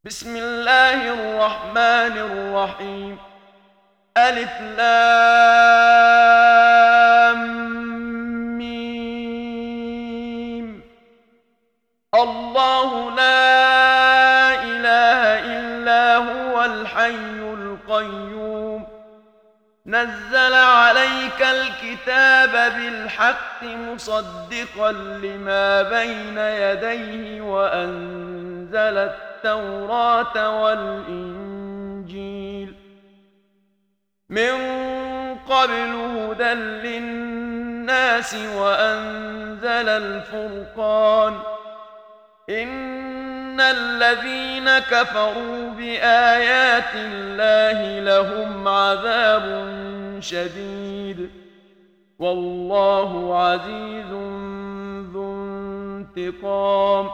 بسم الله الرحمن الرحيم. ألف لام ميم. الله لا إله إلا هو الحي القيوم. نزل عليك الكتاب بالحق مصدقا لما بين يديه وأنزل التوراة والإنجيل من قبل هدى للناس وأنزل الفرقان. إن الذين كفروا بآيات الله لهم عذاب شديد والله عزيز ذو انتقام.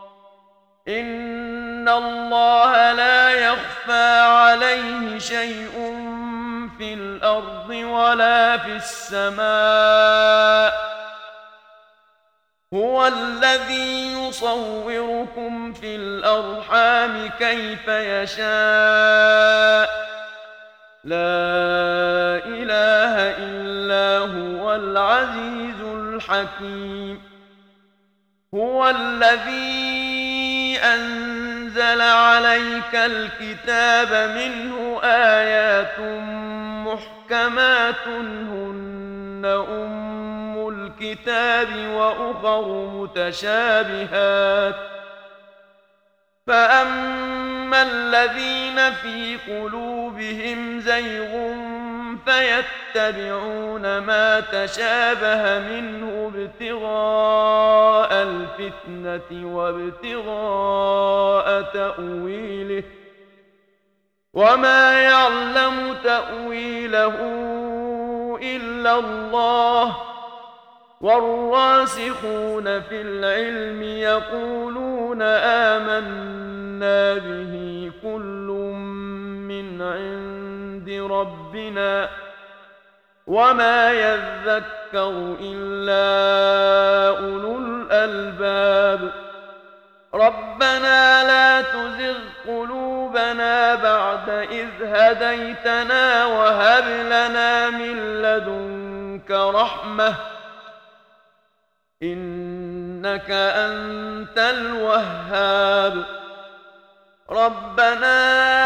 إن الله لا يخفى عليه شيء في الأرض ولا في السماء. هو الذي يصوركم في الأرحام كيف يشاء. لا إله إلا هو العزيز الحكيم. هو الذي أنزل عليك الكتاب منه آيات محكمات هن أم الكتاب وأخر متشابهات. فأما الذين في قلوبهم زيغ فيتبعون ما تشابه منه ابتغاء الفتنة وابتغاء تأويله وما يعلم تأويله إلا الله. والراسخون في العلم يقولون آمنا به كل من عند ربنا وما يذكر إلا أولو الألباب. ربنا لا تزغ قلوبنا بعد إذ هديتنا وهب لنا من لدنك رحمة إنك أنت الوهاب. ربنا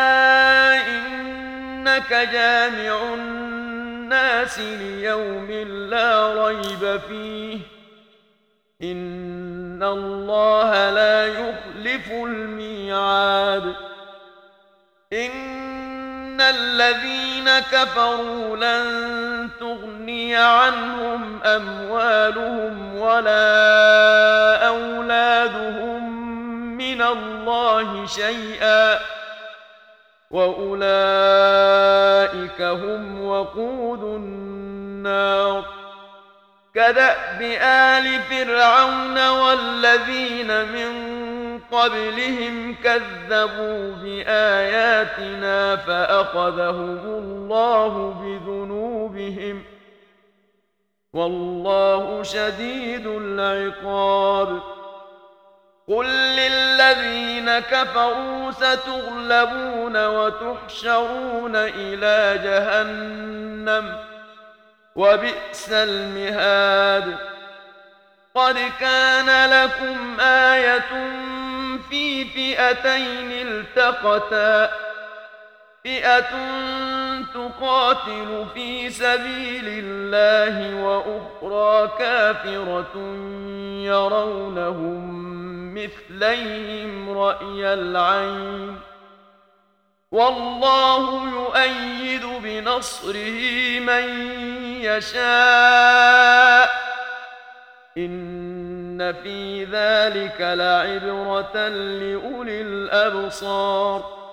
إنك جامع الناس ليوم لا ريب فيه إن الله لا يخلف الميعاد. إن الذين كفروا لن تغني عنهم أموالهم ولا أولادهم من الله شيئا وأولئك هم وقود النار. كدأب آل فرعون والذين من قبلهم كذبوا بآياتنا فأخذهم الله بذنوبهم والله شديد العقاب. قل للذين كفروا ستغلبون وتحشرون إلى جهنم وبئس المهاد. قد كان لكم آية في فئتين التقتا فئة تقاتل في سبيل الله وأخرى كافرة يرونهم مثليهم رأي العين والله يؤيد بنصره من يشاء. إن في ذلك لعبرة لأولي الأبصار.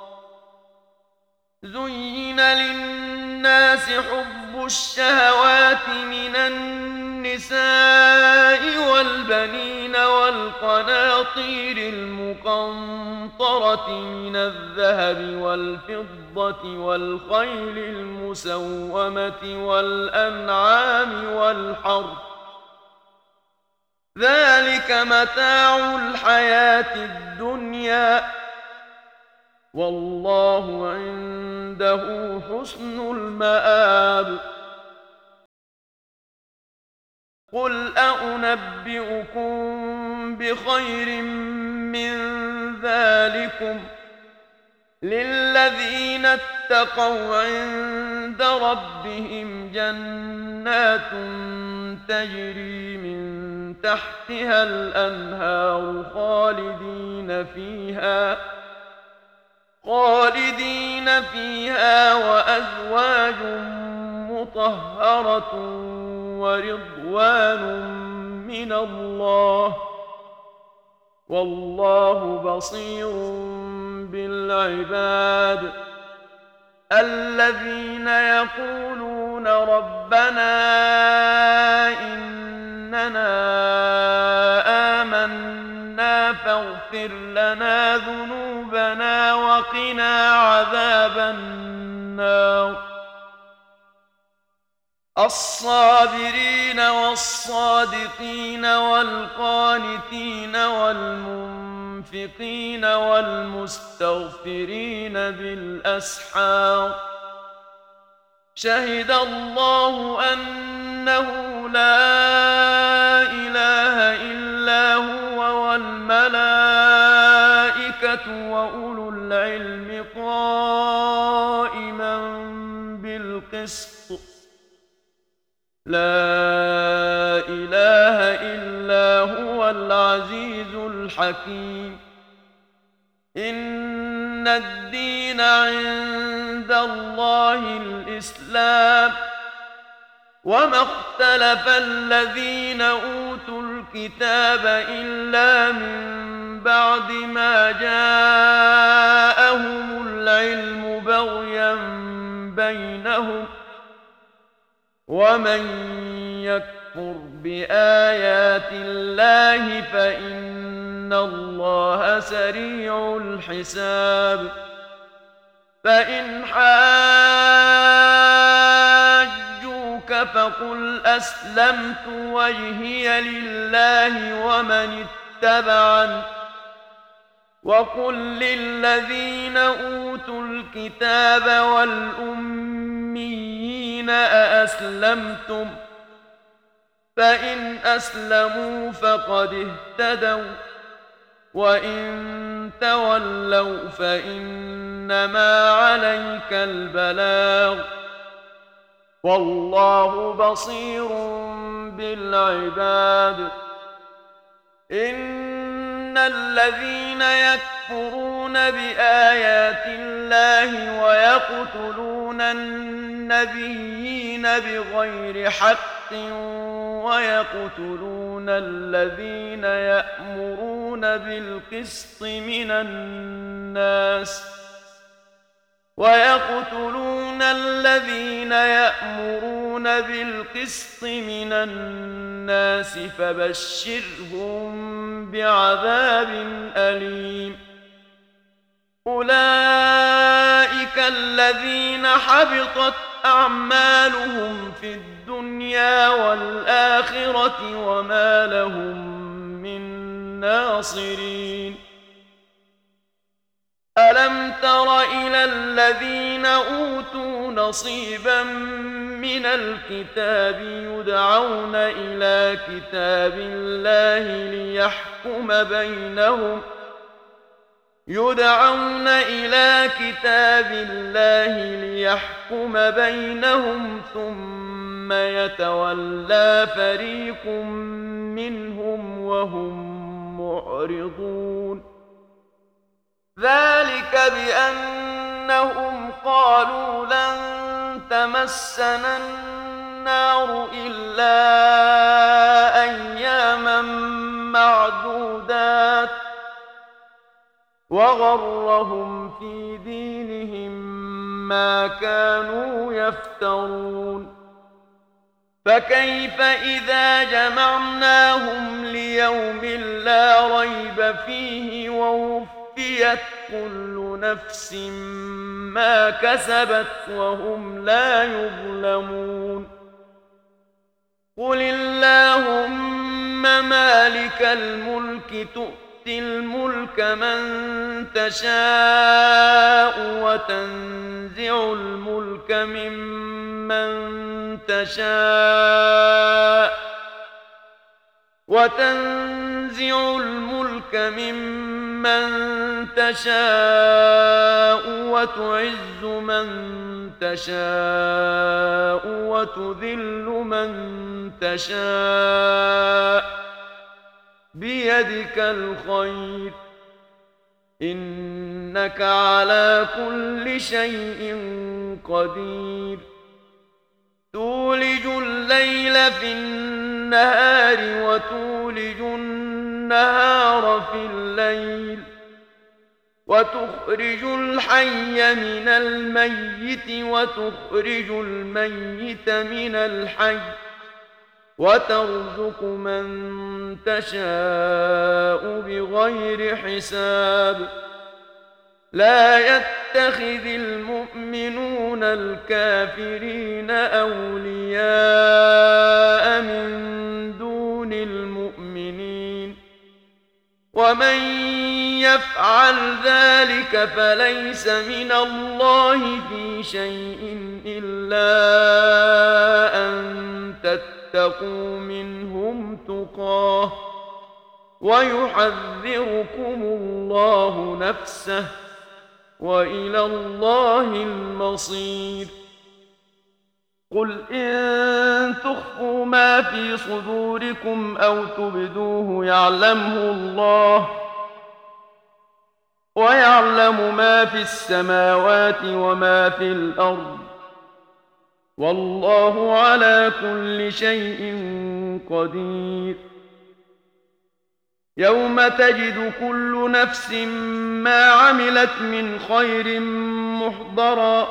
زين للناس حب الشهوات من النساء والبنين والقناطير المقنطرة من الذهب والفضة والخيل المسومة والأنعام والحرث ذلك متاع الحياة الدنيا والله عنده حسن المآب. قل أنبئكم بخير من ذلكم للذين اتقوا عند ربهم جنات تجري من تحتها الأنهار خالدين فيها وأزواج مطهرة ورضوان من الله والله بصير بالعباد. الذين يقولون ربنا إننا آمنا فاغفر لنا ذنوبنا وقنا عذاب النار. الصابرين والصادقين والقانتين والمنفقين والمستغفرين بالأسحار. شهد الله أنه لا إله إلا هو والملائكة وأولو العلم قائما بالقسط. لا إله إلا هو العزيز الحكيم. إن الدين عند الله الإسلام وما اختلف الذين أوتوا الكتاب إلا من بعد ما جاءهم العلم بغيا بينهم ومن يكفر بآيات الله فإن الله سريع الحساب. فإن حاجوك فقل أسلمت وجهي لله ومن اتبعني وقل للذين أوتوا الكتاب والأميين أأسلمتم فإن أسلموا فقد اهتدوا وإن تولوا فإنما عليك البلاغ والله بصير بالعباد. إن الذين يكفرون بآيات الله ويقتلون النبيين بغير حق ويقتلون الذين يأمرون بالقسط من الناس فبشرهم بعذاب أليم. أولئك الذين حبطت أعمالهم في الدنيا والآخرة وما لهم من ناصرين. ألم تر إلى الذين أوتوا نصيبا من الكتاب يدعون إلى كتاب الله ليحكم بينهم ثم يتولى فريق منهم وهم معرضون. ذلك بأنهم قالوا لن تمسنا النار إلا أياما معدودات وغرهم في دينهم ما كانوا يفترون. فكيف إذا جمعناهم ليوم لا ريب فيه ووفيت كل نفس ما كسبت وهم لا يظلمون. قل اللهم مالك الملك تؤتي تؤتي الملك من تشاء وتنزع الملك ممن تشاء وتعز من تشاء وتذل من تشاء بيدك الخير إنك على كل شيء قدير تولج الليل في النهار وتولج النهار في الليل وتخرج الحي من الميت وتخرج الميت من الحي وترزق من تشاء بغير حساب لا يتخذ المؤمنون الكافرين أولياء من دون المؤمنين ومن يفعل ذلك فليس من الله في شيء إلا أن تتقوا منهم تقاه ويحذركم الله نفسه وإلى الله المصير قل إن تخفوا ما في صدوركم أو تبدوه يعلمه الله ويعلم ما في السماوات وما في الأرض والله على كل شيء قدير يوم تجد كل نفس ما عملت من خير محضرا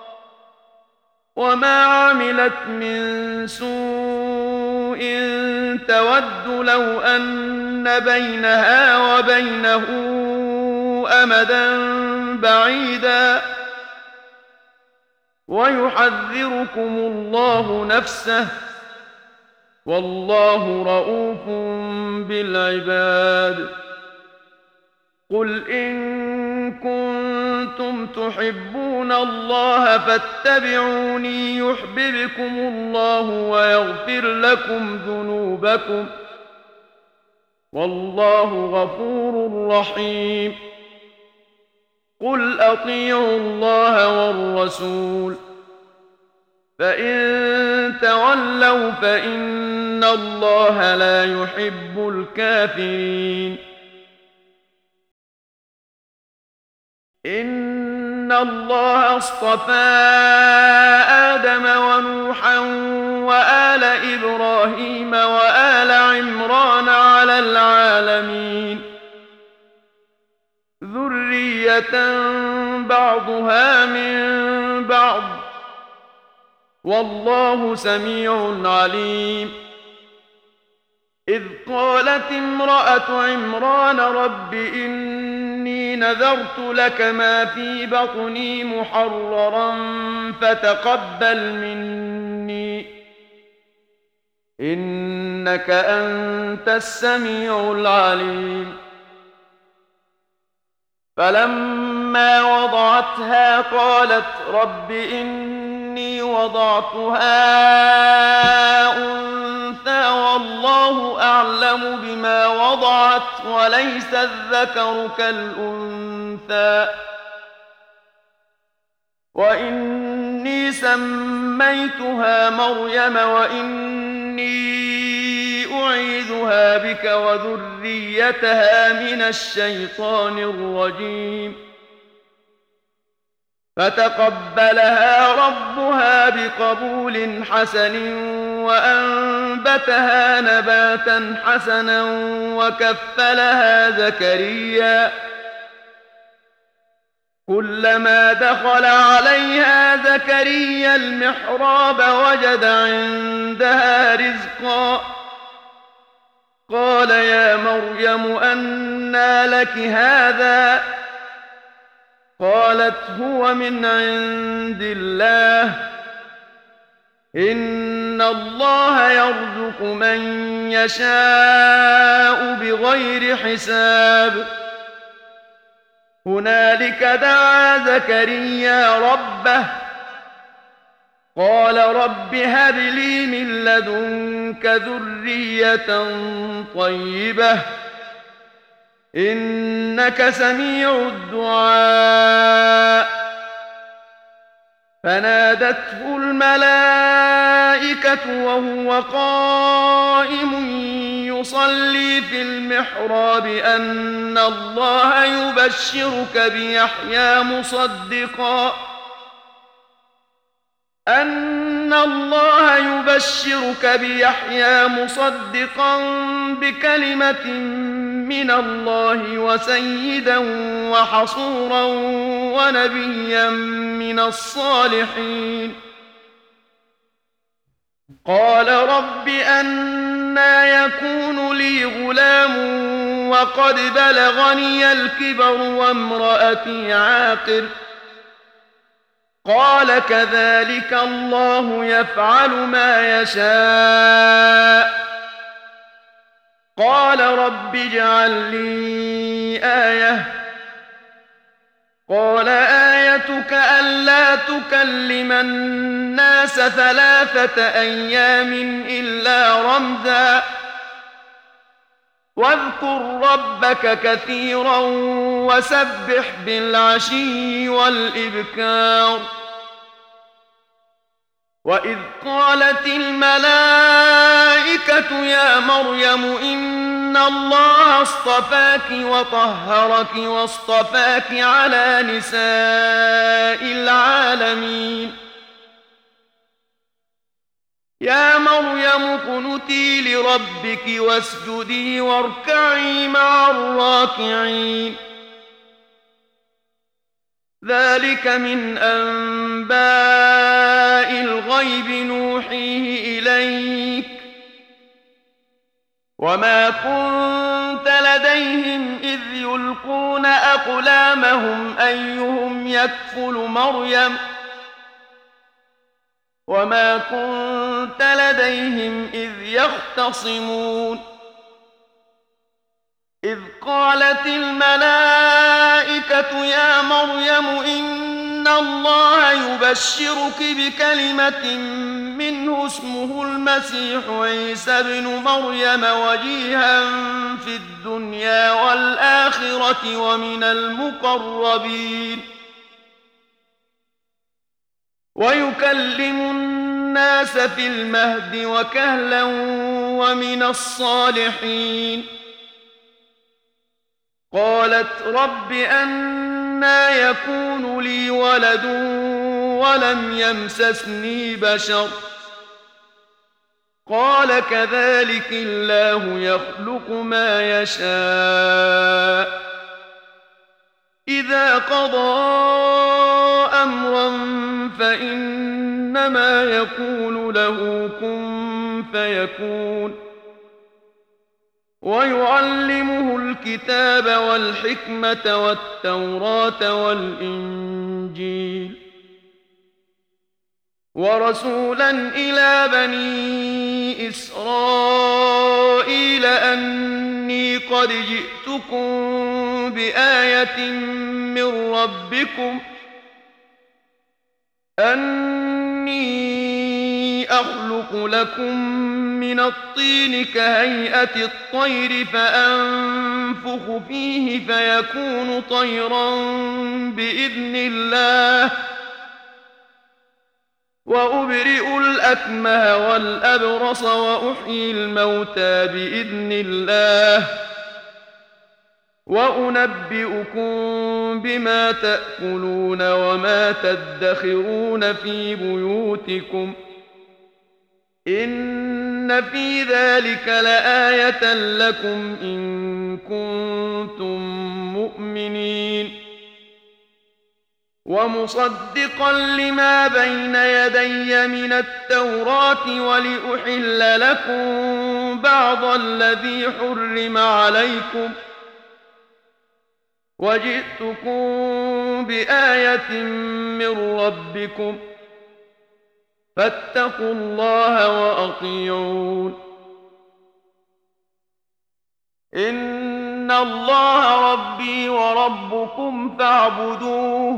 وما عملت من سوء تود لو أن بينها وبينه أمدا بعيدا ويحذركم الله نفسه والله رءوف بالعباد قل إن كنتم تحبون الله فاتبعوني يحببكم الله ويغفر لكم ذنوبكم والله غفور رحيم قل أطيعوا الله والرسول فإن تولوا فإن الله لا يحب الكافرين إن الله اصطفى آدم ونوحا وآل إبراهيم وآل عمران على العالمين ذرية بعضها من بعض والله سميع عليم إذ قالت امرأة عمران رب إني نذرت لك ما في بطني محررا فتقبل مني إنك أنت السميع العليم فلما وضعتها قالت رب إني وضعتها أنثى والله أعلم بما وضعت وليس الذكر كالأنثى وإني سميتها مريم وإني أعيذها بك وذريتها من الشيطان الرجيم فتقبلها ربها بقبول حسن وأنبتها نباتا حسنا وكفلها زكريا كلما دخل عليها زكريا المحراب وجد عندها رزقا قال يا مريم أنى لك هذا قالت هو من عند الله إن إن الله يرزق من يشاء بغير حساب هنالك دعا زكريا ربه قال رب هب لي من لدنك ذرية طيبة إنك سميع الدعاء فنادته الملائكة وهو قائم يصلي في المحراب أن الله يبشرك بيحيى مصدقا بكلمة من الله وسيدا وحصورا ونبيا من الصالحين قال رب أنى يكون لي غلام وقد بلغني الكبر وامرأتي عاقر قال كذلك الله يفعل ما يشاء قال رب اجعل لي آية قال آيتك ألا تكلم الناس 3 أيام إلا رمزا واذكر ربك كثيرا وسبح بالعشي والإبكار وإذ قالت الملائكة يا مريم إن الله اصطفاك وطهرك واصطفاك على نساء العالمين يا مريم اقنتي لربك واسجدي واركعي مع الراكعين ذلك من أنباء الغيب نوحيه إليك وما كنت لديهم إذ يلقون أقلامهم أيهم يكفل مريم وما كنت لديهم إذ يختصمون إذ قالت الملائكة يا مريم إن الله يبشرك بكلمة منه اسمه المسيح عيسى ابن مريم وجيها في الدنيا والآخرة ومن المقربين ويكلم الناس في المهد وكهلا ومن الصالحين قالت رب أنى يكون لي ولد ولم يمسسني بشر قال كذلك الله يخلق ما يشاء إذا قضى أمرا فإنما يقول له كن فيكون ويعلمه الكتاب والحكمة والتوراة والإنجيل ورسولا إلى بني إسرائيل أني قد جئتكم بآية من ربكم أني أخلق لكم من الطين كهيئة الطير فأنفخ فيه فيكون طيرا بإذن الله وأبرئ الأكمه والأبرص وأحيي الموتى بإذن الله وأنبئكم بما تأكلون وما تدخرون في بيوتكم إن في ذلك لآية لكم إن كنتم مؤمنين ومصدقا لما بين يدي من التوراة ولأحل لكم بعض الذي حرم عليكم وجئتكم بآية من ربكم فاتقوا الله وأطيعون. إن الله ربي وربكم فاعبدوه،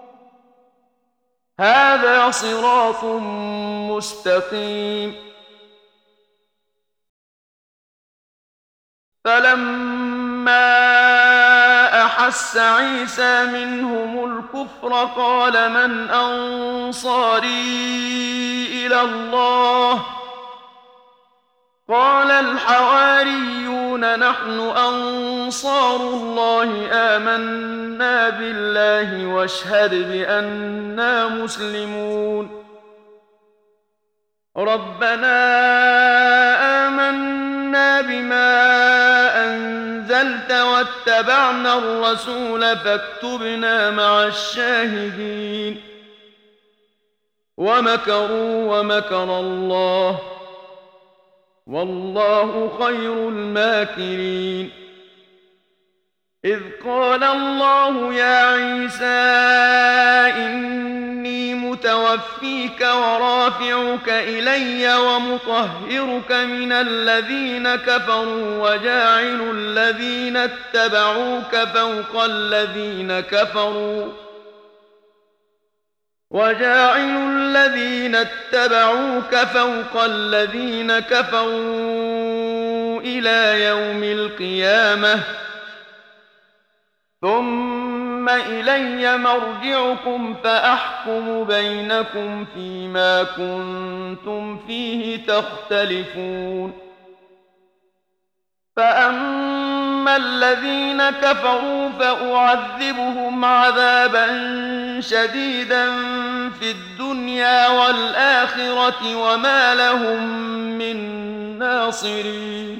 هذا صراط مستقيم. فلما أحس عيسى منهم الكفر قال من أنصاري إلى الله؟ قال الحواريون نحن أنصار الله آمنا بالله واشهد بأننا مسلمون. ربنا آمنا بما أنزلت واتبعنا الرسول فاكتبنا مع الشاهدين. ومكروا ومكر الله والله خير الماكرين. إذ قال الله يا عيسى إني متوفيك ورافعك إلي ومطهرك من الذين كفروا وجاعل الذين اتبعوك فوق الذين كفروا إلى يوم القيامة ثم إلي مرجعكم فأحكم بينكم فيما كنتم فيه تختلفون. فأما الذين كفروا فأعذبهم عذابا شديدا في الدنيا والآخرة وما لهم من ناصرين.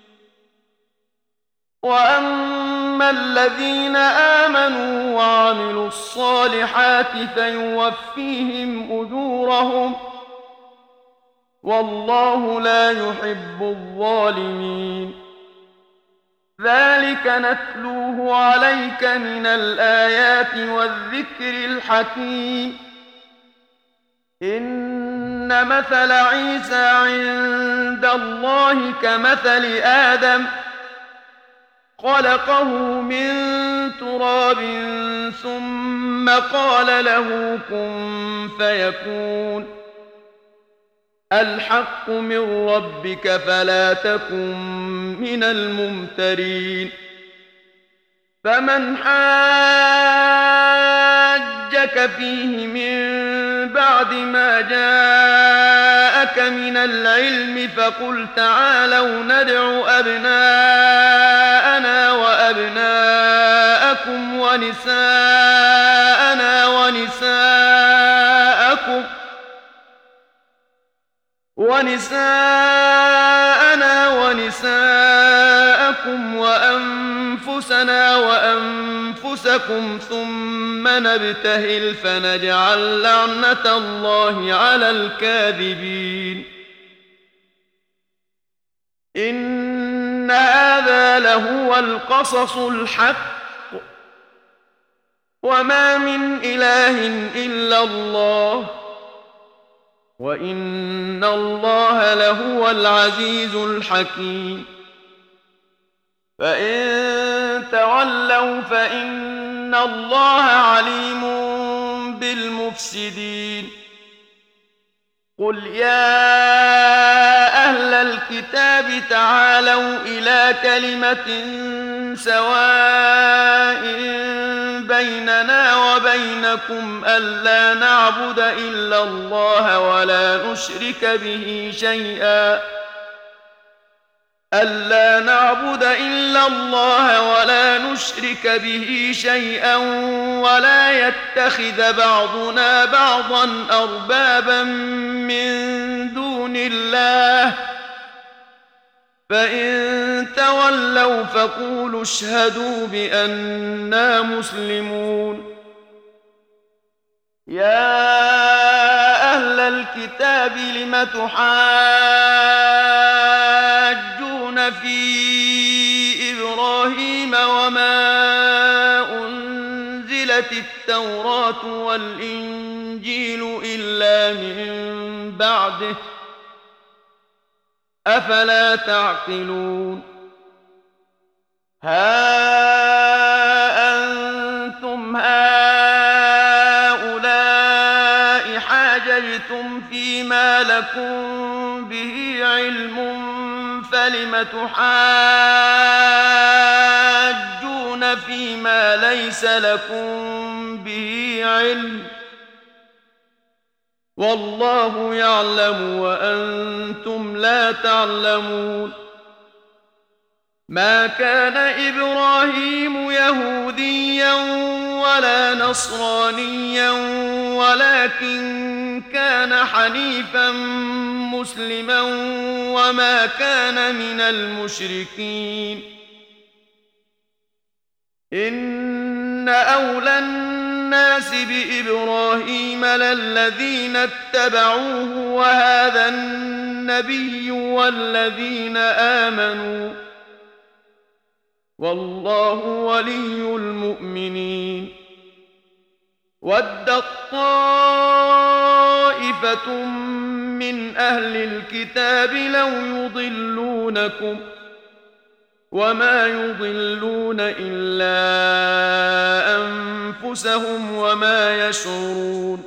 وأما الذين آمنوا وعملوا الصالحات فيوفيهم أجورهم والله لا يحب الظالمين. ذلك نتلوه عليك من الآيات والذكر الحكيم. إن مثل عيسى عند الله كمثل آدم خلقه من تراب ثم قال له كن فيكون. الحق من ربك فلا تكن من الممترين. فمن حاجك فيه من بعد ما جاءك من العلم فقل تعالوا ندع أبناءنا وأبناءكم ونساءنا ونساءكم وأنفسنا وأنفسكم ثم نبتهل فنجعل لعنة الله على الكاذبين. إن هذا لهو القصص الحق وما من إله إلا الله وإن الله لهو العزيز الحكيم. فإن تولوا فإن الله عليم بالمفسدين. قل يا أهل الكتاب تعالوا إلى كلمة سواء بيننا وبينكم ألا نعبد إلا الله ولا نشرك به شيئا ولا يتخذ بعضنا بعضا أربابا من دون الله. فإن تولوا فقولوا اشهدوا بأننا مسلمون. يا أهل الكتاب لم تحاجون في إبراهيم وما أنزلت التوراة والإنجيل الإنجيل إلا من بعده أفلا تعقلون ها أنتم هؤلاء حاججتم فيما لكم به علم فلم تحاجون فيما ليس لكم به علم والله يعلم وأنتم لا تعلمون ما كان إبراهيم يهوديا ولا نصرانيا ولكن كان حنيفا مسلما وما كان من المشركين إن أولى الناس بإبراهيم للذين اتبعوه وهذا النبي والذين آمنوا والله ولي المؤمنين ودت طائفة من أهل الكتاب لو يضلونكم وما يضلون إلا أنفسهم وما يشعرون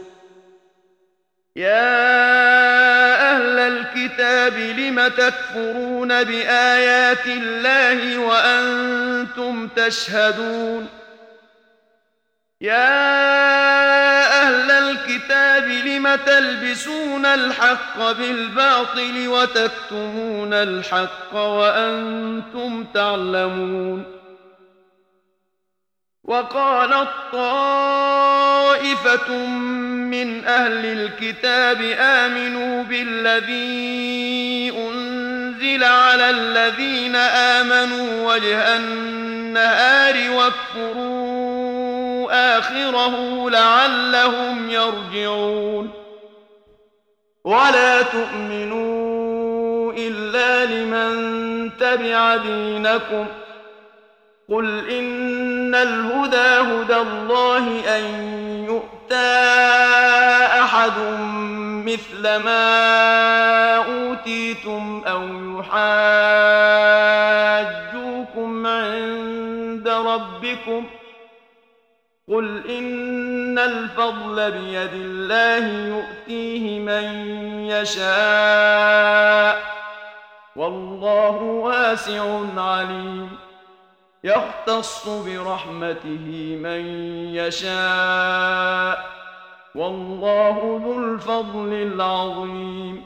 يا أهل الكتاب لم تكفرون بآيات الله وأنتم تشهدون يا أهل الكتاب لم تلبسون الحق بالباطل وتكتمون الحق وأنتم تعلمون وقالت طائفة من أهل الكتاب آمنوا بالذي أنزل على الذين آمنوا وجه النهار واكفروا آخره لعلهم يرجعون ولا تؤمنوا إلا لمن تبع دينكم قل إن الهدى هدى الله أن يؤتى أحد مثل ما أوتيتم أو يحاجوكم عند ربكم قل إن الفضل بيد الله يؤتيه من يشاء والله واسع عليم يختص برحمته من يشاء والله ذو الفضل العظيم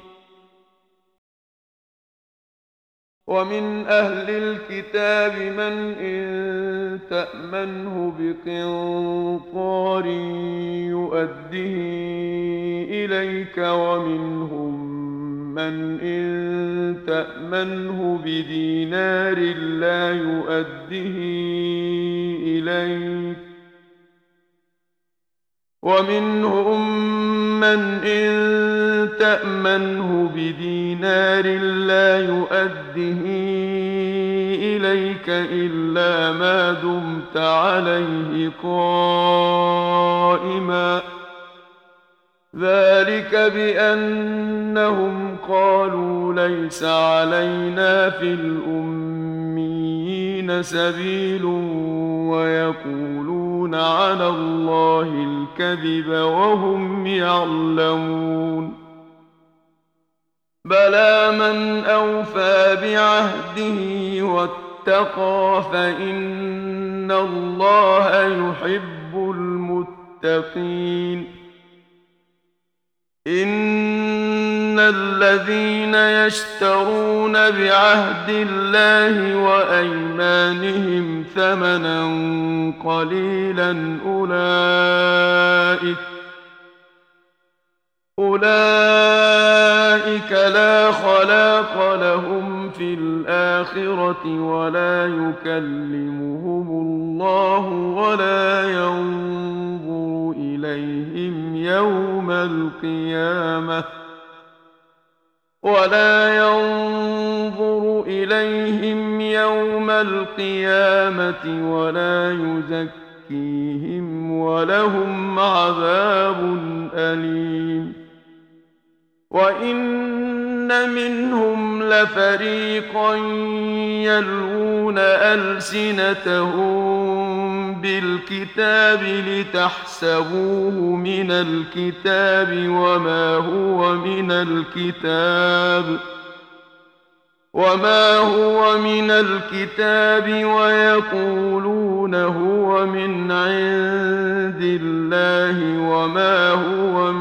ومن أهل الكتاب من إن تأمنه بقنطار يؤده إليك ومنهم من إن تأمنه بدينار لا يؤده إليك ومنهم من إن تأمنه بدينار لا يؤده إليك إلا ما دمت عليه قائما ذلك بأنهم قالوا ليس علينا في الأميين سبيل ويقولون على الله الكذب وهم يعلمون بلى من أوفى بعهده واتقى فإن الله يحب المتقين إن الذين يشترون بعهد الله وأيمانهم ثمنا قليلا أولئك لا خلاق لهم في الآخرة ولا يكلمهم الله ولا ينظر إليهم يوم القيامة ولا يزكيهم يزكيهم ولهم عذاب أليم. وإن منهم لفريقا يلوون ألسنتهم بالكتاب لتحسبوه من الكتاب وما هو من الكتاب ويقولون هو من عند الله وما هو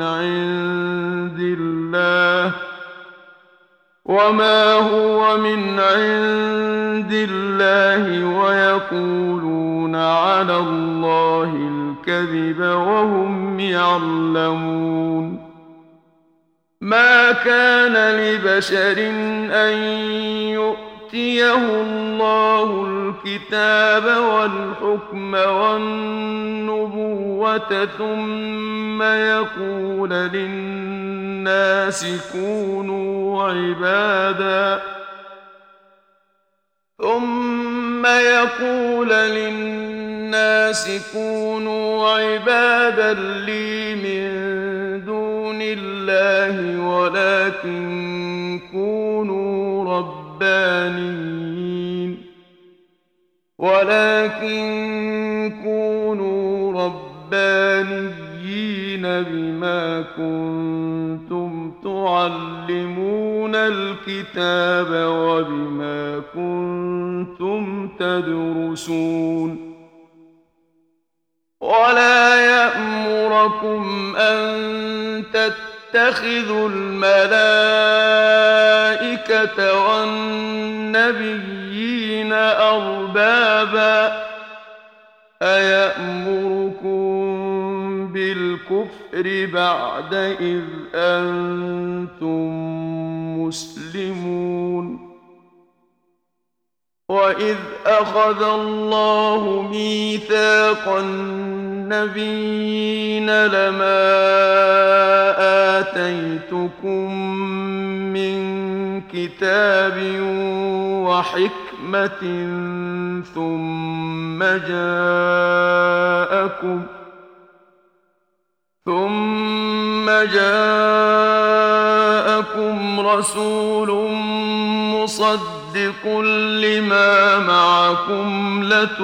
من عند الله ويقولون على الله الكذب وهم يعلمون. ما كان لبشر أن يؤتيه الله الكتاب والحكم والنبوة ثم يقول للناس كونوا عبادا لي من دون الله ولكن كونوا ربانيين بما كنتم تعلمون الكتاب وبما كنتم تدرسون. ولا يأمركم أن تتخذوا الملائكة والنبيين أربابا أيأمركم بالكفر بعد إذ أنتم مسلمون. وإذ أخذ الله ميثاق النبيين لما آتيتكم من كتاب وحكمة ثم جاءكم رسول مصدق لما معكم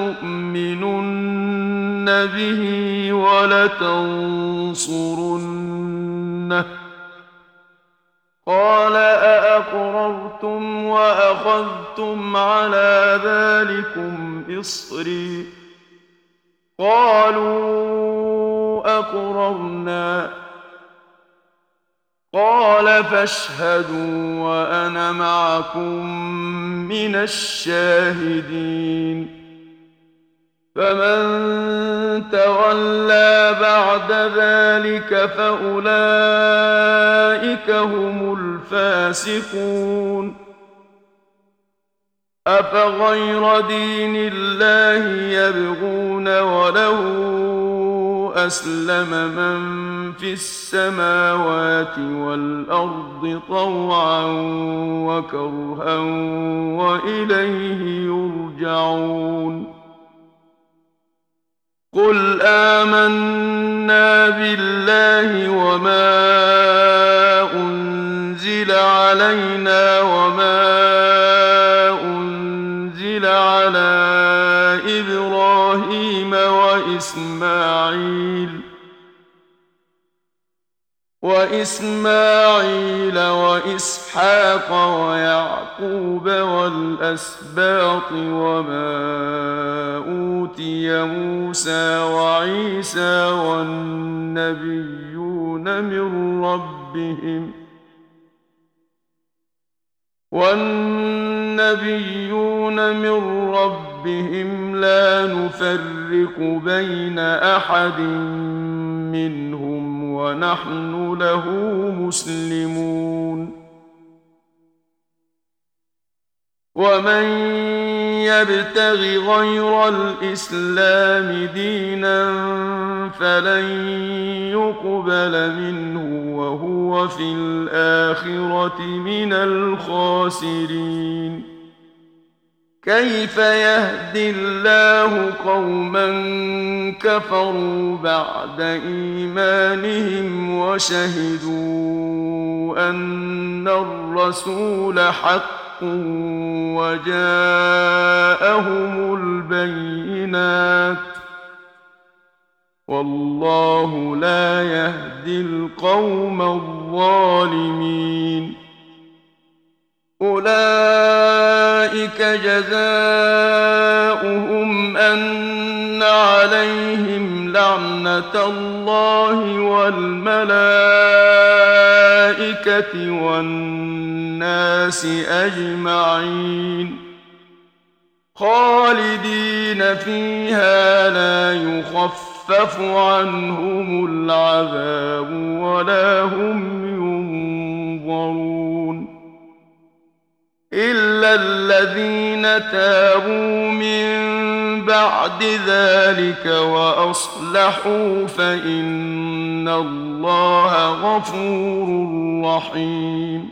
لتؤمنن به ولتنصرنه قال أأقررتم وأخذتم على ذلكم إصري قالوا أقررنا قال فاشهدوا وأنا معكم من الشاهدين. فمن تولى بعد ذلك فأولئك هم الفاسقون. أفغير دين الله يبغون وله أسلم من في السماوات والأرض طوعا وكرها وإليه يرجعون. قل آمنا بالله وما أنزل علينا وما أنزل على إبراهيم وإسماعيل وإسحاق ويعقوب والأسباط وما أوتي موسى وعيسى والنبيون من ربهم لا نفرق بين أحد منهم ونحن له مسلمون. ومن يبتغ غير الإسلام دينا فلن يقبل منه وهو في الآخرة من الخاسرين. كيف يهدي الله قوما كفروا بعد إيمانهم وشهدوا أن الرسول حق وجاءهم البينات والله لا يهدي القوم الظالمين أولئك جزاؤهم أن عليهم لعنة الله والملائكة والناس أجمعين خالدين فيها لا يخفف عنهم العذاب ولا هم ينظرون إلا الذين تابوا من بعد ذلك وأصلحوا فإن الله غفور رحيم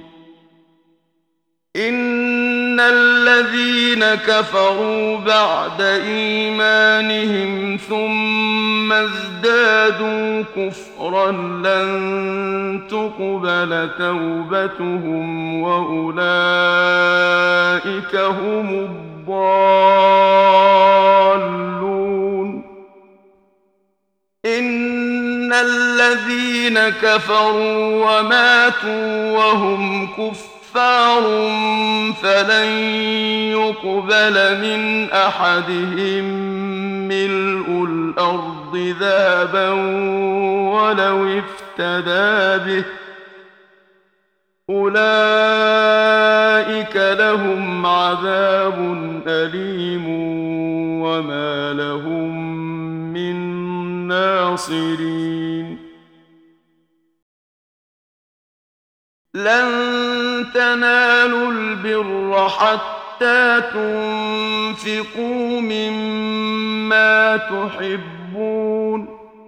إن الذين كفروا بعد إيمانهم ثم ازدادوا كفرا لن تقبل توبتهم وأولئك هم الضالون إن الذين كفروا وماتوا وهم كفار فلن يقبل من أحدهم ملء الأرض ذهبا ولو افتدى به أولئك لهم عذاب أليم وما لهم من ناصرين لن تنالوا البر حتى تنفقوا مما تحبون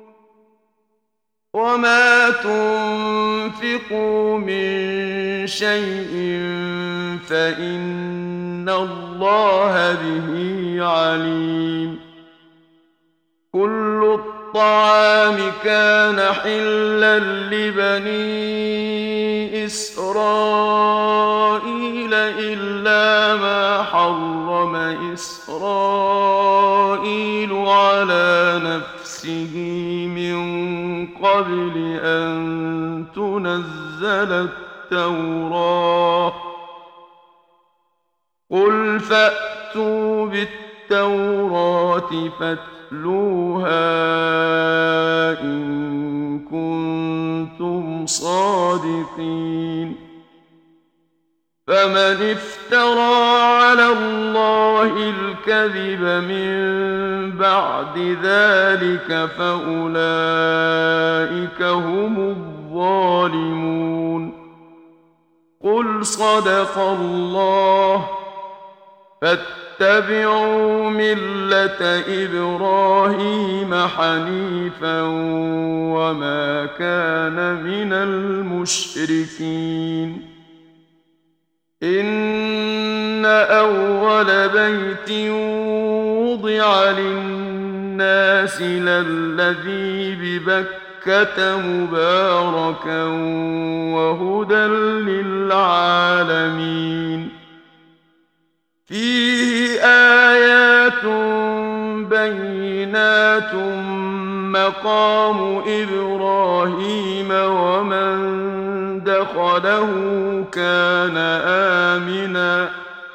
وما تنفقوا من شيء فإن الله به عليم كل الطعام كان حلا لبني إسرائيل إلا ما حرم إسرائيل على نفسه من قبل أن تنزل التوراة قل فأتوا بالتوراة فاتلوها إن كنتم صادقين فمن افترى على الله الكذب من بعد ذلك فأولئك هم الظالمون قل صدق الله فاتبعوا ملة إبراهيم حنيفا وما كان من المشركين إن أول بيت وضع للناس للذي ببكة مباركا وهدى للعالمين فيه آيات بينات مقام إبراهيم ومن دخله كان آمنا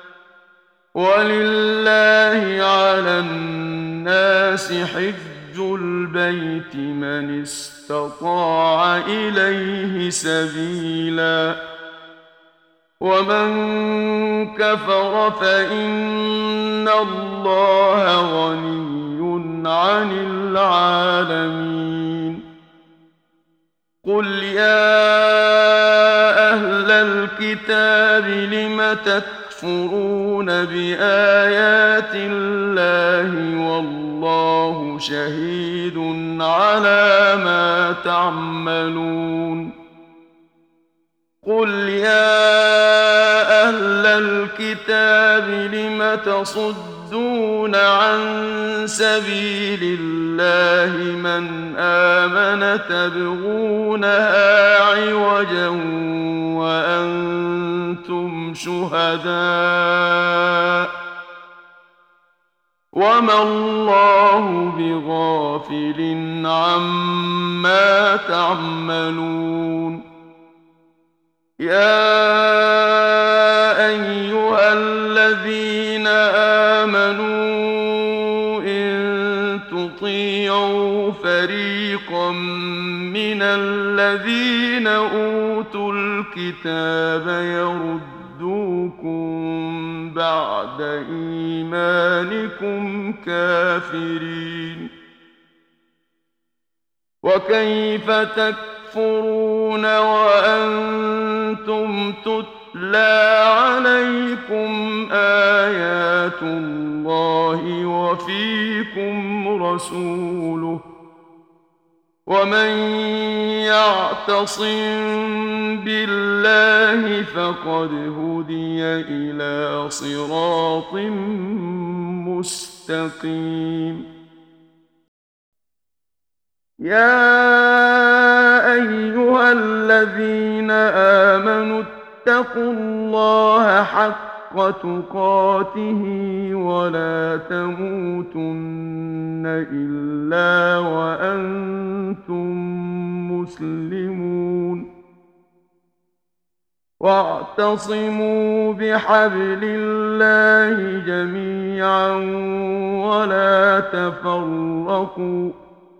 ولله على الناس حج البيت من استطاع إليه سبيلا ومن كفر فإن الله غني عن العالمين قل يا أهل الكتاب لم تكفرون بآيات الله والله شهيد على ما تعملون قل يا أهل الكتاب لم تصدون عن سبيل الله من آمن تبغونها عوجا وأنتم شهداء وما الله بغافل عما تعملون يا أيها الذين آمنوا إن تطيعوا فريقا من الذين أوتوا الكتاب يردوكم بعد إيمانكم كافرين وكيف تكفرون وأنتم تتلى عليكم آيات الله وفيكم رسوله ومن يعتصم بالله فقد هدي إلى صراط مستقيم يا أيها الذين آمنوا اتقوا الله حق تقاته ولا تموتن إلا وأنتم مسلمون واعتصموا بحبل الله جميعا ولا تفرقوا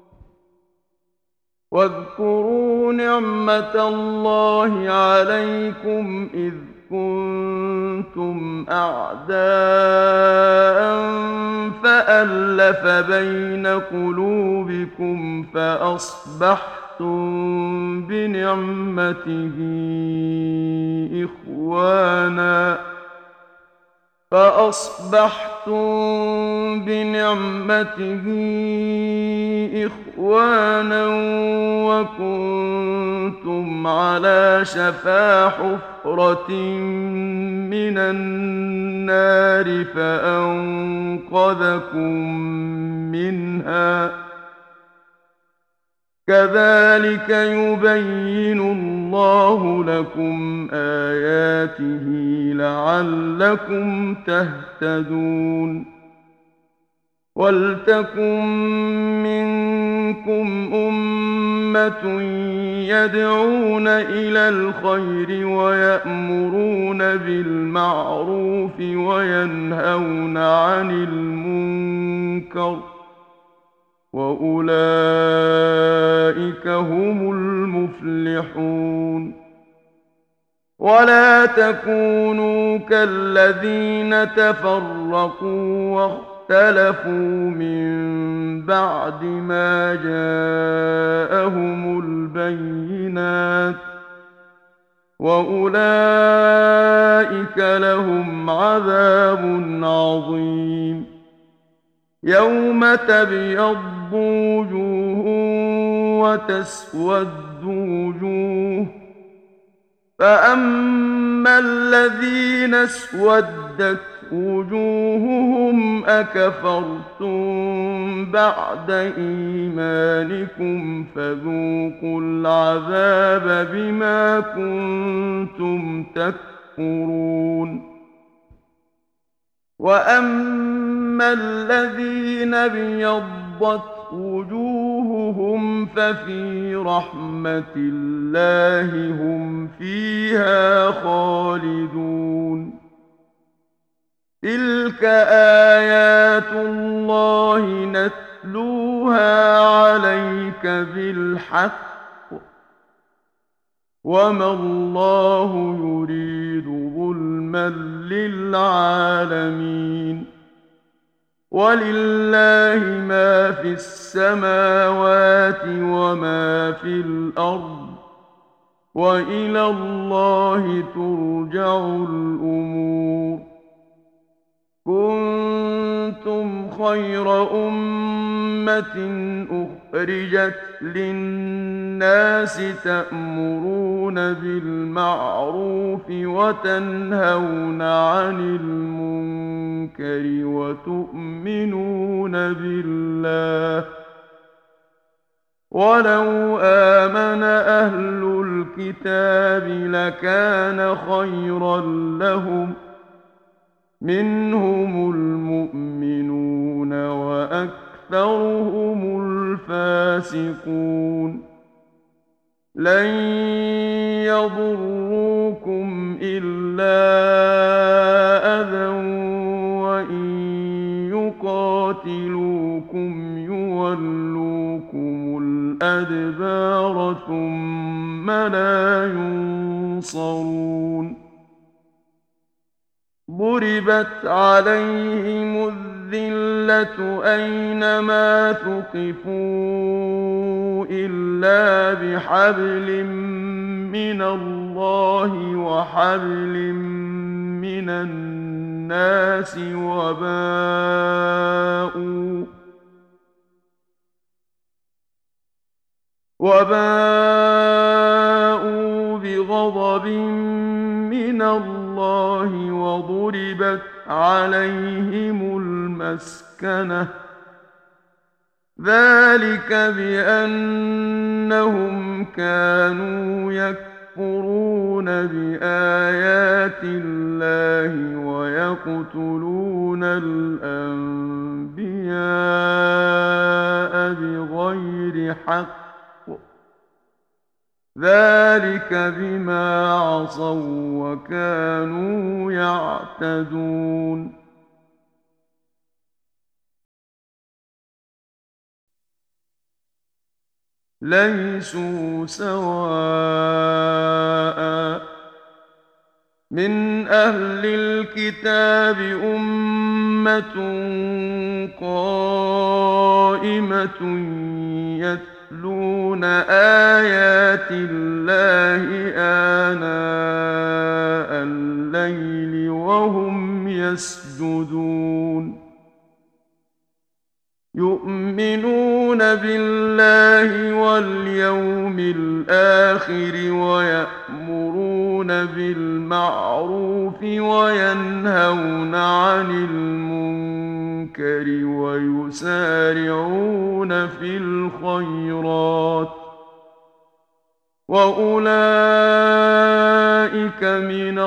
واذكروا نعمة الله عليكم إذ كنتم أعداء فألف بين قلوبكم فأصبحتم بنعمته إخوانا وكنتم على شفا حفرة من النار فأنقذكم منها كذلك يبين الله لكم آياته لعلكم تهتدون ولتكن منكم أمة يدعون إلى الخير ويأمرون بالمعروف وينهون عن المنكر وأولئك هم المفلحون ولا تكونوا كالذين تفرقوا واختلفوا من بعد ما جاءهم البينات وأولئك لهم عذاب عظيم يوم تبيض وجوه وتسود وجوه فأما الذين اسودت وجوههم أكفرتم بعد إيمانكم فذوقوا العذاب بما كنتم تكفرون وأما الذين ابيضت وجوههم ففي رحمة الله هم فيها خالدون تلك آيات الله نتلوها عليك بالحق وما الله يريد ظلما للعالمين ولله ما في السماوات وما في الأرض وإلى الله ترجع الأمور كنتم كنتم خير أمة أخرجت للناس تأمرون بالمعروف وتنهون عن المنكر وتؤمنون بالله ولو آمن أهل الكتاب لكان خيرا لهم منهم المؤمنون وأكثرهم الفاسقون لن يضروكم إلا أذى وإن يقاتلوكم يولوكم الأدبار ثم لا ينصرون ضربت عليهم الذلة أينما ثقفوا إلا بحبل من الله وحبل من الناس وباءوا بغضب من الله وضربت عليهم المسكنة ذلك بأنهم كانوا يكفرون بآيات الله ويقتلون الأنبياء بغير حق ذلك بما عصوا وكانوا يعتدون ليسوا سواء من أهل الكتاب أمة قائمة يتلون آيات الله آناء الليل وهم يسجدون يؤمنون بالله واليوم الآخر ويأمرون بالمعروف وينهون عن المنكر ويسارعون في الخيرات وأولئك من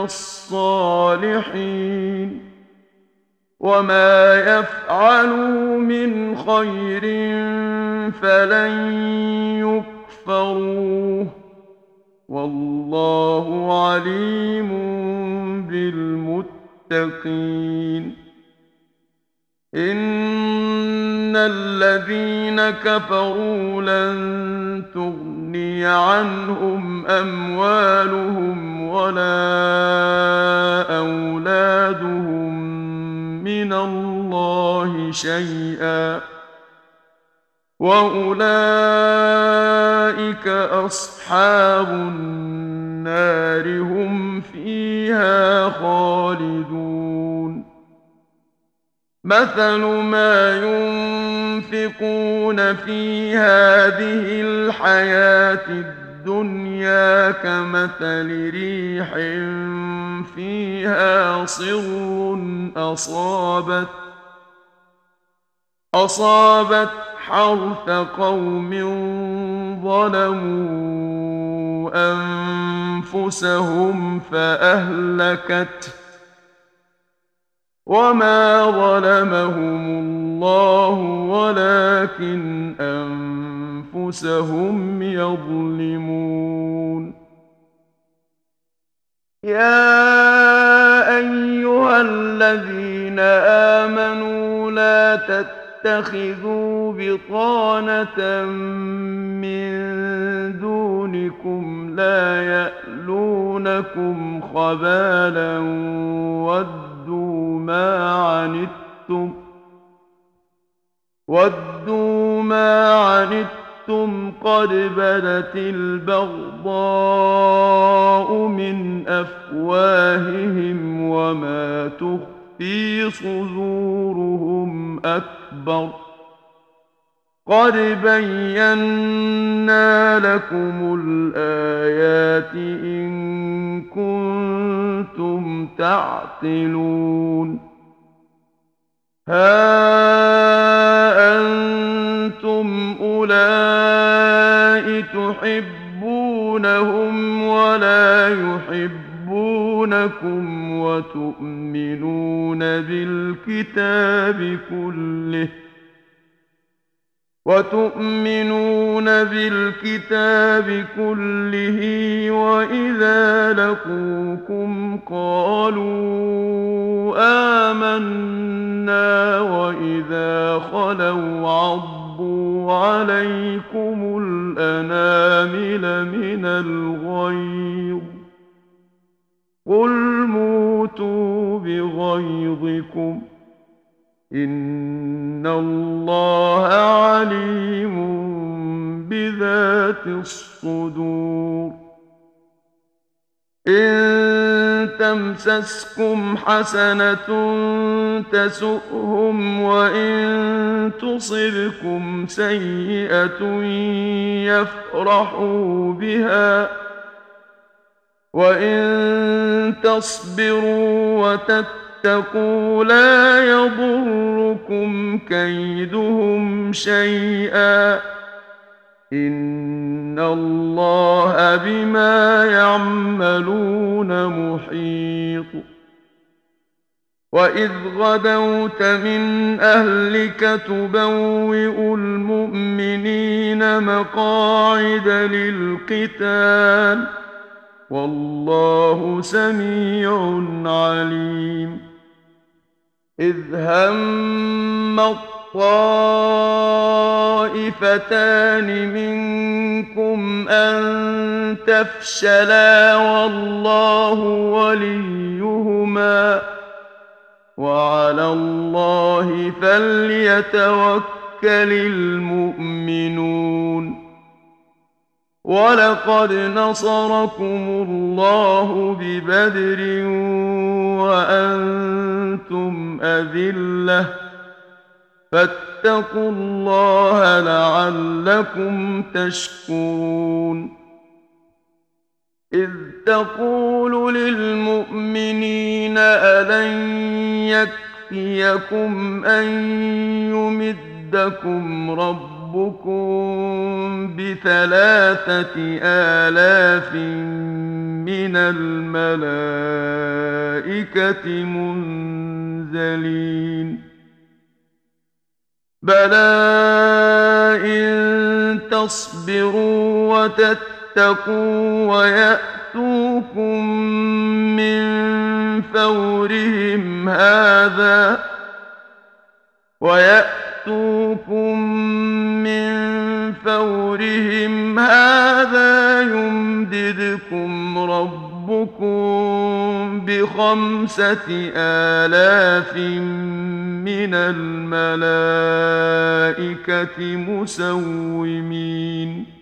الصالحين وما يفعلوا من خير فلن يكفروه والله عليم بالمتقين إن الذين كفروا لن تغني عنهم أموالهم ولا أولادهم من الله شيئا وأولئك أصحاب النار هم فيها خالدون مثل ما ينفقون في هذه الحياة الدنيا كمثل ريح فيها صر أصابت حرث قوم ظلموا أنفسهم فأهلكته وما ظلمهم الله ولكن أنفسهم يظلمون يا أيها الذين آمنوا لا تتخذوا بطانة من دونكم لا يألونكم خبالا ودوا ما عنتم قد بدت البغضاء من أفواههم وما تخفي في صدورهم أكبر قد بينا لكم الآيات إن كنتم تعقلون ها أنتم أولئك تحبونهم ولا يحبونكم وتؤمنون بالكتاب كله وإذا لقوكم قالوا آمنا وإذا خلوا عضوا عليكم الأنامل من الغيظ قل موتوا بغيظكم إن الله عليم بذات الصدور إن تمسسكم حسنة تسؤهم وإن تصبكم سيئة يفرحوا بها وإن تصبروا وتتقوا لا يضركم كيدهم شيئا إن الله بما يعملون محيط وإذ غدوت من أهلك تبوئ المؤمنين مقاعد للقتال والله سميع عليم إذ هم الطائفتان منكم أن تفشلا والله وليهما وعلى الله فليتوكل المؤمنون ولقد نصركم الله ببدر وأنتم أذلة فاتقوا الله لعلكم تشكرون إذ تقول للمؤمنين ألن يكفيكم أن يمدكم ربكم ب3,000 من الملائكة منزلين بلى إن تصبروا وتتقوا ويأتوكم من فورهم هذا يمددكم ربكم ب5,000 من الملائكة مسومين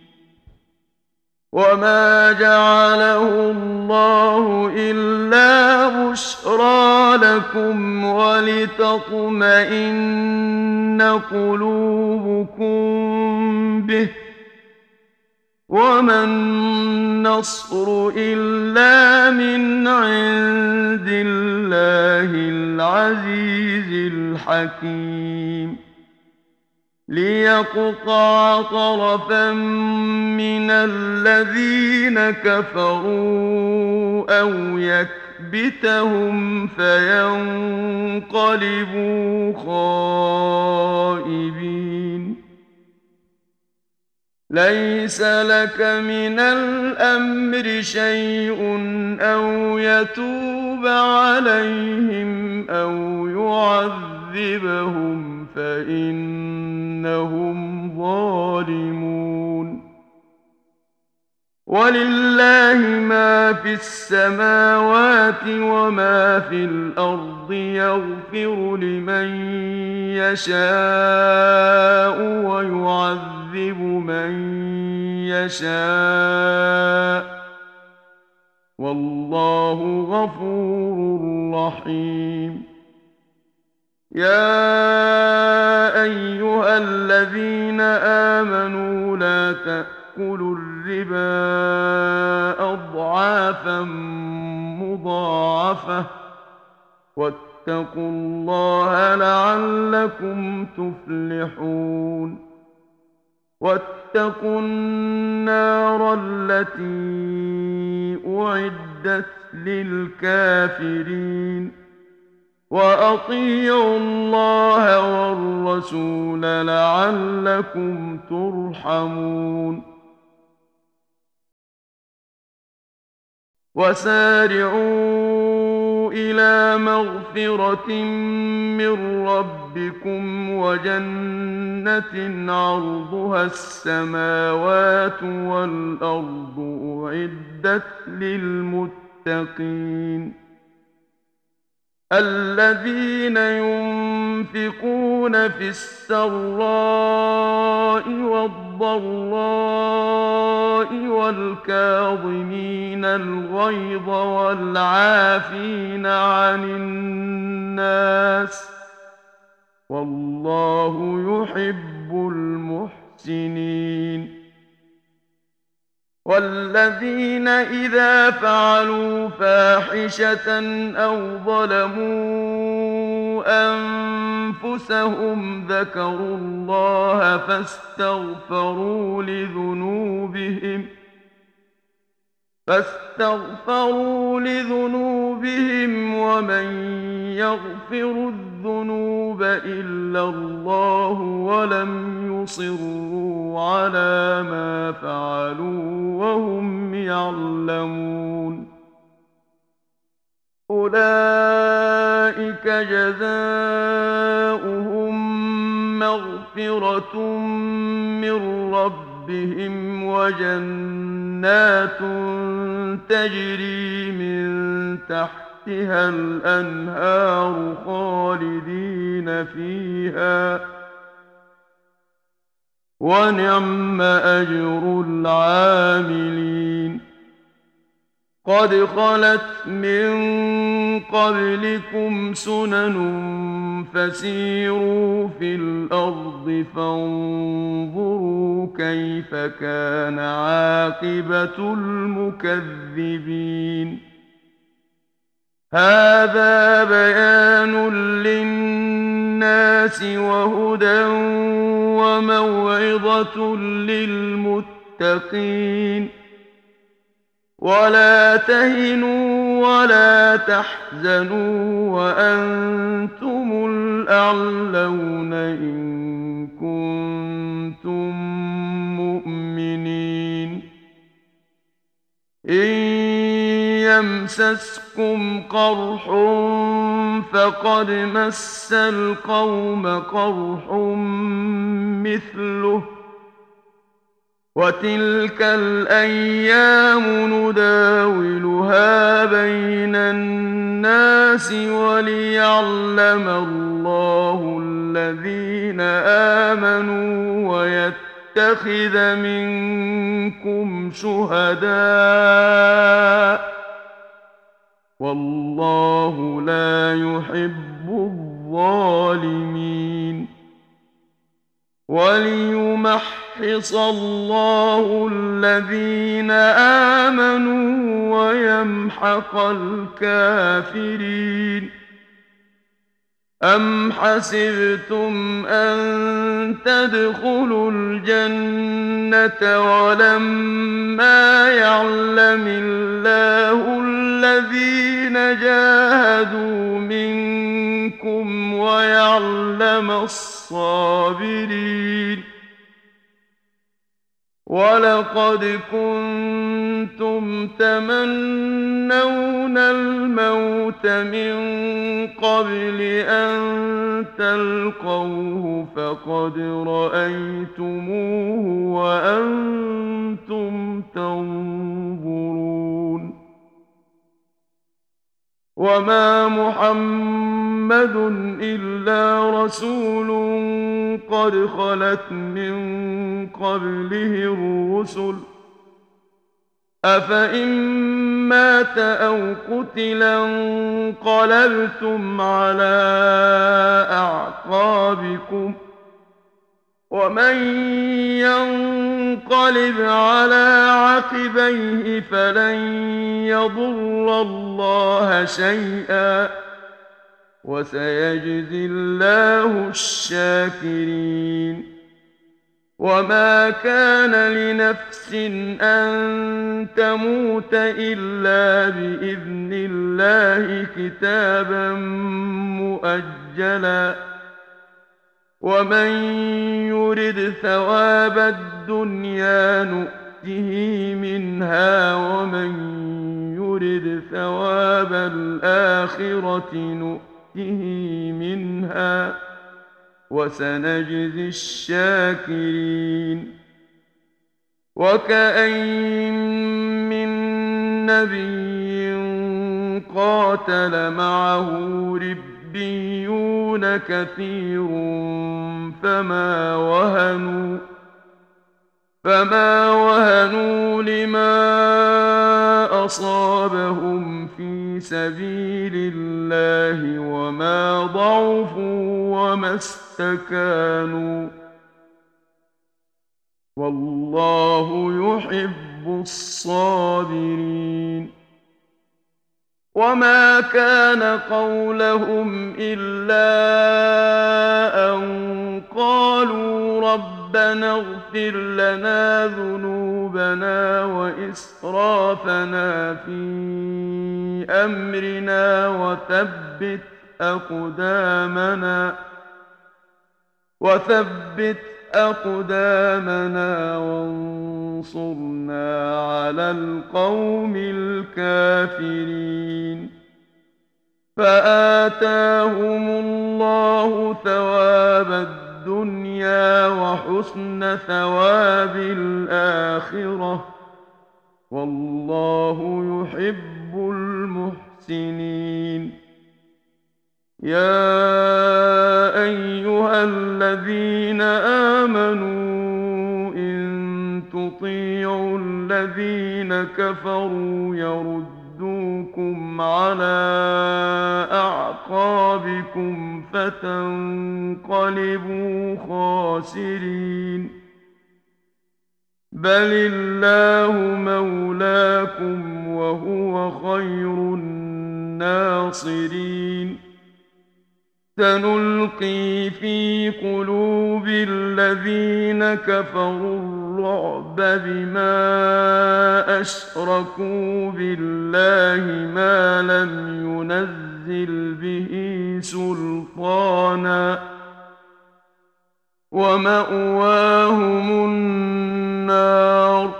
وما جعله الله إلا بشرى لكم ولتطمئن قلوبكم به وما النصر إلا من عند الله العزيز الحكيم ليقطع طرفا من الذين كفروا أو يكبتهم فينقلبوا خائبين ليس لك من الأمر شيء أو يتوب عليهم أو يعذبهم فإنهم ظالمون ولله ما في السماوات وما في الأرض يغفر لمن يشاء ويعذب من يشاء والله غفور رحيم يا أيها الذين آمنوا لا تأكلوا الربا أضعافا مضاعفة واتقوا الله لعلكم تفلحون واتقوا النار التي أعدت للكافرين وأطيعوا الله والرسول لعلكم ترحمون وسارعوا إلى مغفرة من ربكم وجنة عرضها السماوات والأرض أعدت للمتقين الذين ينفقون في السراء والضراء والكاظمين الغيظ والعافين عن الناس والله يحب المحسنين والذين إذا فعلوا فاحشة أو ظلموا أنفسهم ذكروا الله فاستغفروا لذنوبهم ومن يغفر الذنوب إلا الله ولم يصروا على ما فعلوا وهم يعلمون أولئك جزاؤهم مغفرة من ربهم وجنات تجري من تحتها الأنهار خالدين فيها ونعم أجر العاملين قد خلت من قبلكم سنن فسيروا في الأرض فانظروا كيف كان عاقبة المكذبين هذا بيان للناس وهدى وموعظة للمتقين ولا تهنوا ولا تحزنوا وأنتم الأعلون إن كنتم مؤمنين إن يمسسكم قرح فقد مس القوم قرح مثله وتلك الأيام نداولها بين الناس وليعلم الله الذين آمنوا ويتخذ منكم شهداء والله لا يحب الظالمين وليمحص الله الذين آمنوا ويمحق الكافرين أم حسبتم أن تدخلوا الجنة ولما يعلم الله الذين جاهدوا منكم ويعلم الصابرين ولقد كنتم تمنون الموت من قبل أن تلقوه فقد رأيتموه وأنتم تنظرون وما محمد إلا رسول قد خلت من قبله الرسل أفإن مات أو قتلا انقلبتم على أعقابكم ومن ينقلب على عقبيه فلن يضر الله شيئا وسيجزي الله الشاكرين وما كان لنفس أن تموت إلا بإذن الله كتابا مؤجلا ومن يرد ثواب الدنيا نؤته منها ومن يرد ثواب الآخرة نؤته منها وسنجزي الشاكرين وكأين من نبي قاتل معه ربيون كثير فما وهنوا لما أصابهم في سبيل الله وما ضعفوا وما استكانوا والله يحب الصابرين وما كان قولهم إلا أن قالوا ربنا اغفر لنا ذنوبنا وإسرافنا في أمرنا وثبت أقدامنا وانصرنا على القوم الكافرين فآتاهم الله ثواب الدنيا وحسن ثواب الآخرة والله يحب المحسنين يا أيها الذين آمنوا إن تطيعوا الذين كفروا يردوكم على أعقابكم فتنقلبوا خاسرين بل الله مولاكم وهو خير الناصرين سنلقي في قلوب الذين كفروا الرعب بما أشركوا بالله ما لم ينزل به سلطانا ومأواهم النار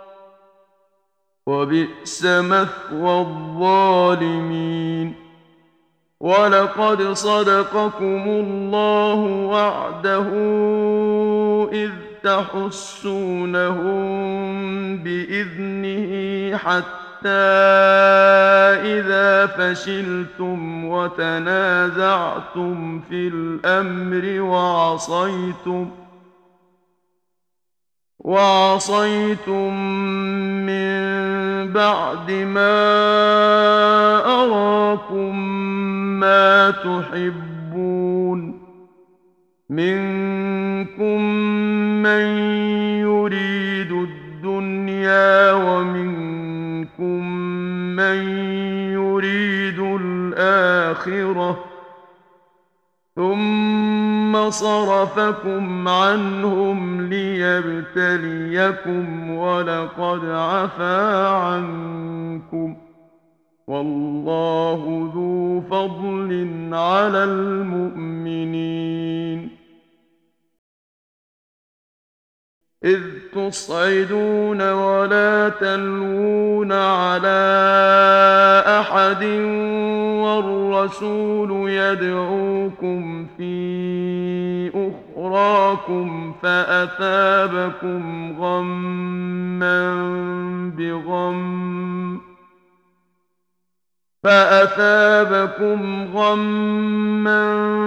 وبئس مثوى الظالمين ولقد صدقكم الله وعده إذ تحسونهم بإذنه حتى إذا فشلتم وتنازعتم في الأمر وعصيتم من بعد ما أراكم ما تحبون منكم من يريد الدنيا ومنكم من يريد الآخرة ثم صرفكم عنهم ليبتليكم ولقد عفا عنكم والله ذو فضل على المؤمنين إذ تصعدون ولا تلوون على أحد والرسول يدعوكم في أخراكم فأثابكم غما فأثابكم غما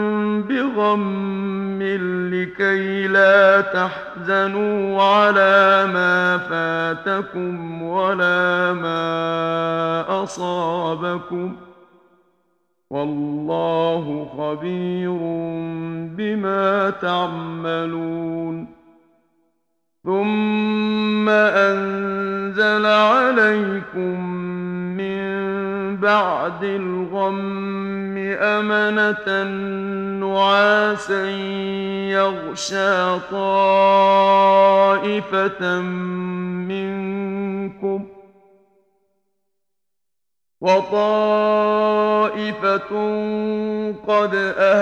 بغم لكي لا تحزنوا على ما فاتكم ولا ما أصابكم والله خبير بما تعملون ثم أنزل عليكم من بعد الغم أمنة نعاسا يغشى طائفة منكم وطائفة قد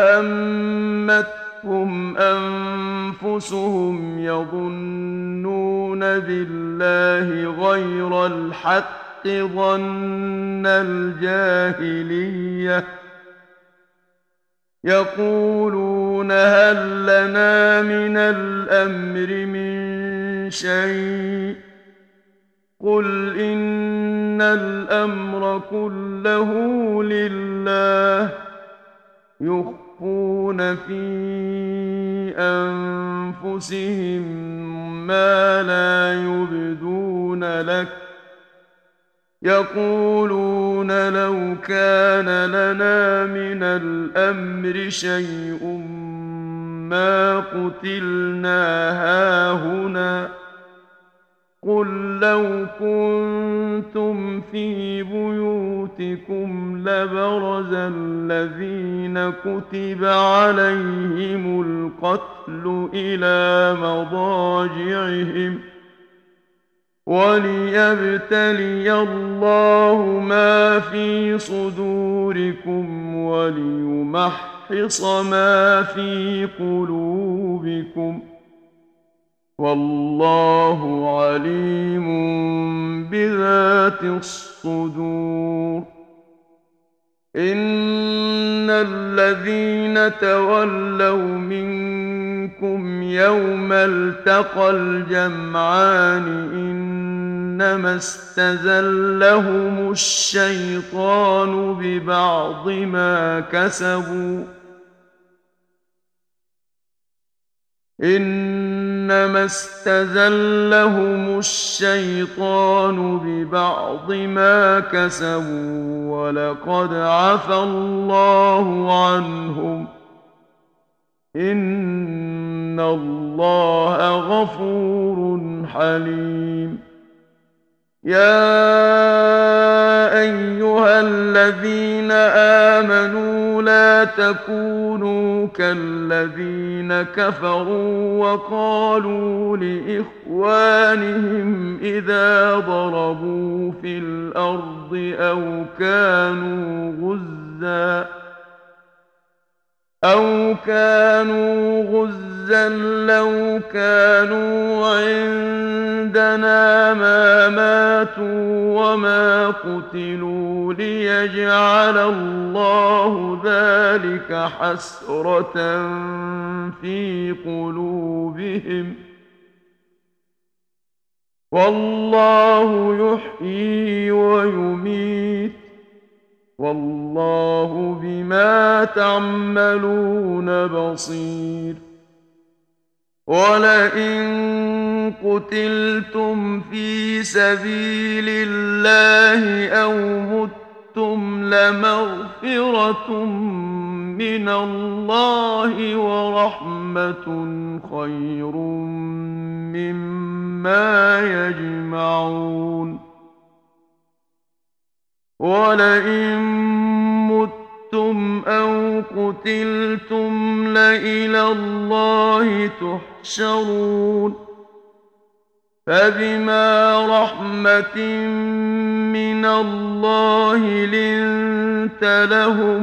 أهمتهم أنفسهم يظنون بالله غير الحق ظن الجاهلية يقولون هل لنا من الأمر من شيء قل إن الأمر كله لله يخفون في أنفسهم ما لا يبدون لك يقولون لو كان لنا من الأمر شيء ما قتلنا هاهنا قل لو كنتم في بيوتكم لبرز الذين كتب عليهم القتل إلى مضاجعهم وليبتلي الله ما في صدوركم وليمحص ما في قلوبكم والله عليم بذات الصدور إن الذين تولوا منكم يوم التقى الجمعان إنما استزلهم الشيطان ببعض ما كسبوا إنما استزلهم الشيطان ببعض ما كسبوا ولقد عفى الله عنهم إن الله غفور حليم يا أيها الذين آمنوا لا تكونوا كالذين كفروا وقالوا لإخوانهم إذا ضربوا في الأرض أو كانوا غزا لو كانوا عندنا ما ماتوا وما قتلوا ليجعل الله ذلك حسرة في قلوبهم والله يحيي ويميت والله بما تعملون بصير ولئن قتلتم في سبيل الله أو متم لمغفرة من الله ورحمة خير مما يجمعون ولئن متم أو قتلتم لإلى الله تحشرون فبما رحمة من الله لنت لهم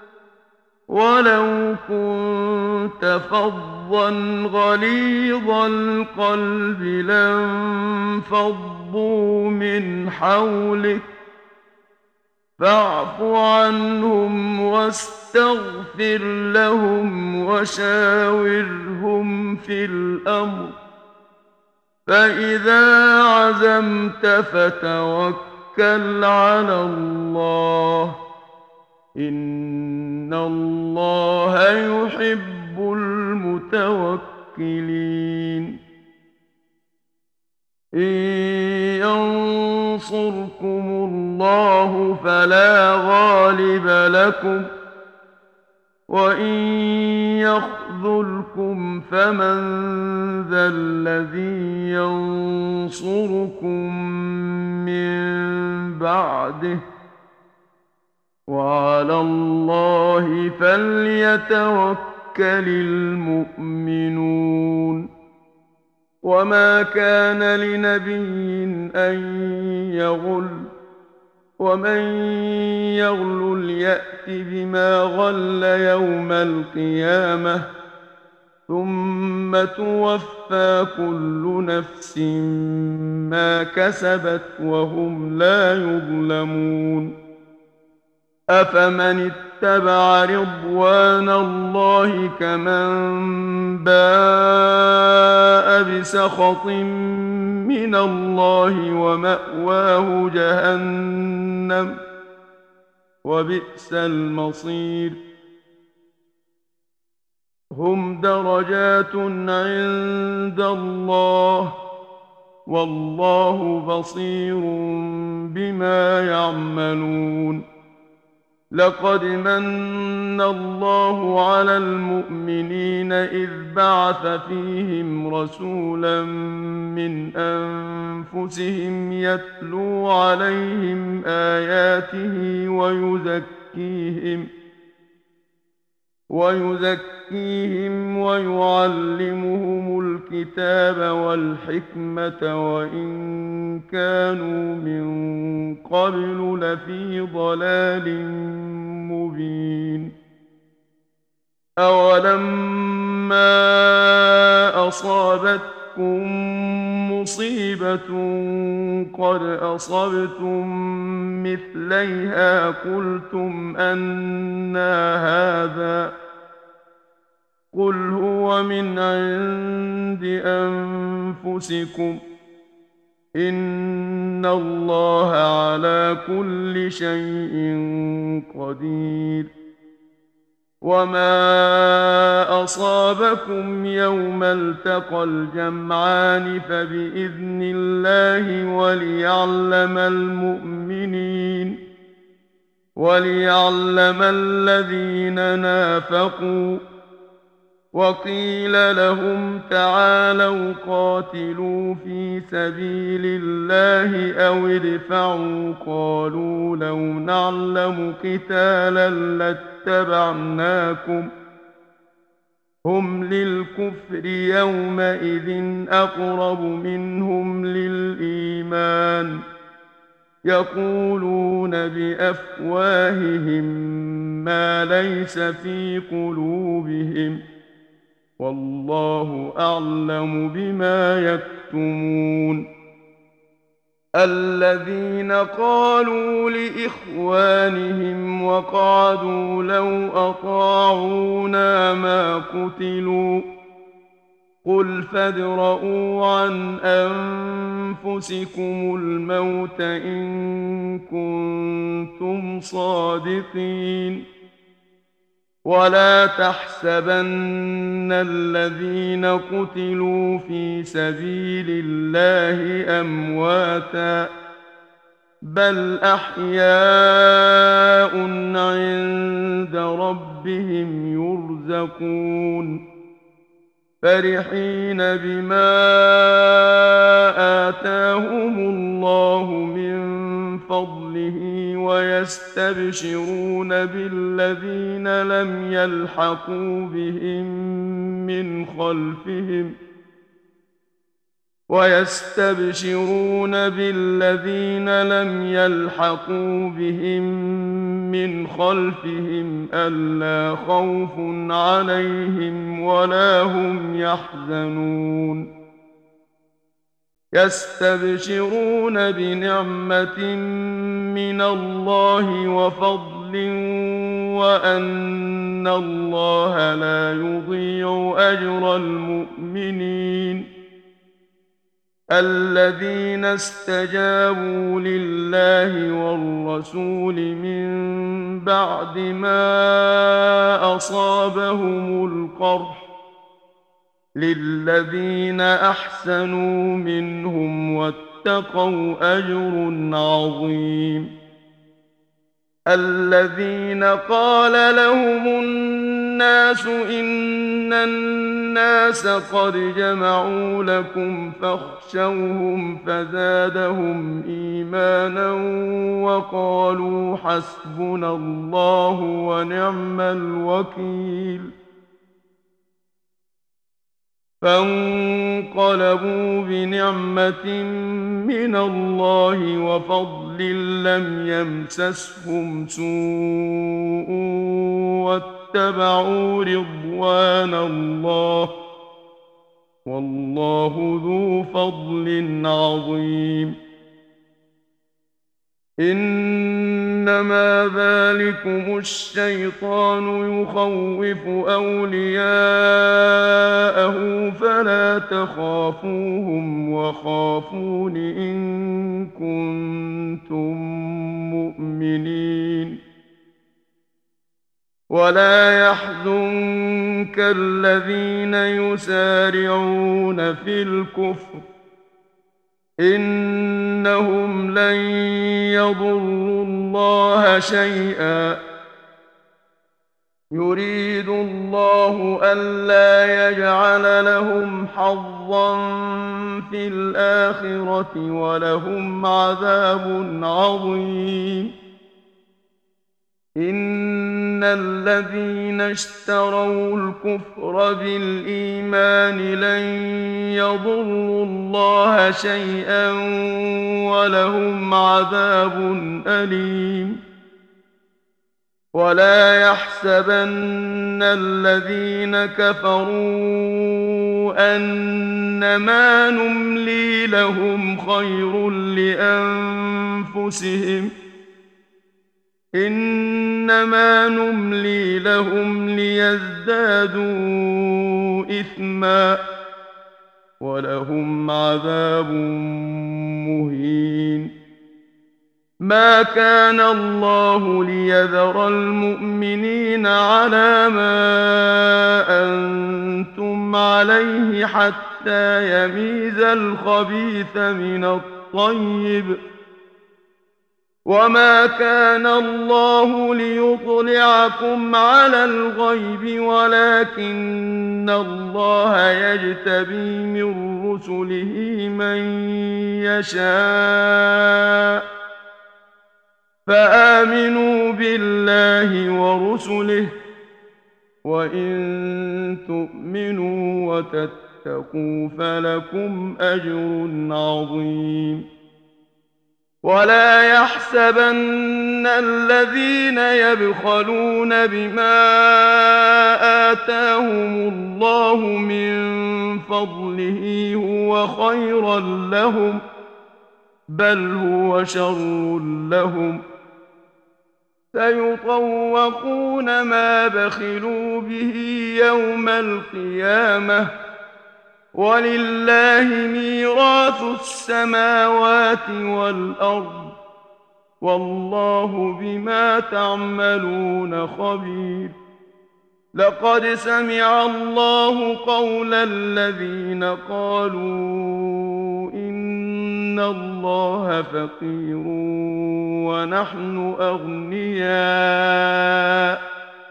ولو كنت فظا غليظ القلب لانفضوا من حولك فاعف عنهم واستغفر لهم وشاورهم في الأمر فإذا عزمت فتوكل وتوكل على الله إن الله يحب المتوكلين إن ينصركم الله فلا غالب لكم وإن يخذلكم فمن ذا الذي ينصركم من بعده وعلى الله فليتوكل المؤمنون وما كان لنبي أن يغل ومن يغلل يأت بما غل يوم القيامة ثم توفى كل نفس ما كسبت وهم لا يظلمون أفمن اتبع رضوان الله كمن باء بسخط من الله ومأواه جهنم وبئس المصير هم درجات عند الله والله بصير بما يعملون لقد من الله على المؤمنين إذ بعث فيهم رسولا من أنفسهم يتلو عليهم آياته ويزكيهم ويعلمهم الكتاب والحكمة وإن كانوا من قبل لفي ضلال مبين أولما أصابتكم مصيبة قد أصبتم مثليها قلتم أنى هذا قل هو من عند أنفسكم إن الله على كل شيء قدير وما أصابكم يوم التقى الجمعان فبإذن الله وليعلم الذين نافقوا وقيل لهم تعالوا قاتلوا في سبيل الله أو ادفعوا قالوا لو نعلم قتالا لاتبعناكم هم للكفر يومئذ أقرب منهم للإيمان يقولون بأفواههم ما ليس في قلوبهم والله أعلم بما يكتمون الذين قالوا لإخوانهم وقعدوا لو أطاعونا ما قتلوا قل فادرءوا عن أنفسكم الموت إن كنتم صادقين ولا تحسبن الذين قتلوا في سبيل الله أمواتا بل أحياء عند ربهم يرزقون فرحين بما آتاهم الله من فضله ويستبشرون بالذين لم يلحقوا بهم من خلفهم ألا خوف عليهم ولا هم يحزنون يستبشرون بنعمة من الله وفضل وأن الله لا يضيع أجر المؤمنين الذين استجابوا لله والرسول من بعد ما أصابهم القرح للذين أحسنوا منهم واتقوا أجر عظيم الذين قال لهم الناس إن الناس قد جمعوا لكم فاخشوهم فزادهم إيمانا وقالوا حسبنا الله ونعم الوكيل فانقلبوا بنعمة من الله وفضل لم يمسسهم سوء واتبعوا رضوان الله والله ذو فضل عظيم إنما ذلكم الشيطان يخوف أولياءه فلا تخافوهم وخافون إن كنتم مؤمنين ولا يحزنك الذين يسارعون في الكفر إنهم لن يضروا الله شيئا يريد الله ألا يجعل لهم حظا في الآخرة ولهم عذاب عظيم إن الذين اشتروا الكفر بالإيمان لن يضروا الله شيئا ولهم عذاب أليم ولا يحسبن الذين كفروا أنما نملي لهم خير لأنفسهم إنما نملي لهم ليزدادوا إثما ولهم عذاب مهين ما كان الله ليذر المؤمنين على ما أنتم عليه حتى يميز الخبيث من الطيب وما كان الله ليطلعكم على الغيب ولكن الله يجتبي من رسله من يشاء فآمنوا بالله ورسله وإن تؤمنوا وتتقوا فلكم أجر عظيم ولا يحسبن الذين يبخلون بما آتاهم الله من فضله هو خيرا لهم بل هو شر لهم سيطوقون ما بخلوا به يوم القيامة ولله ميراث السماوات والأرض والله بما تعملون خبير لقد سمع الله قول الذين قالوا إن الله فقير ونحن أغنياء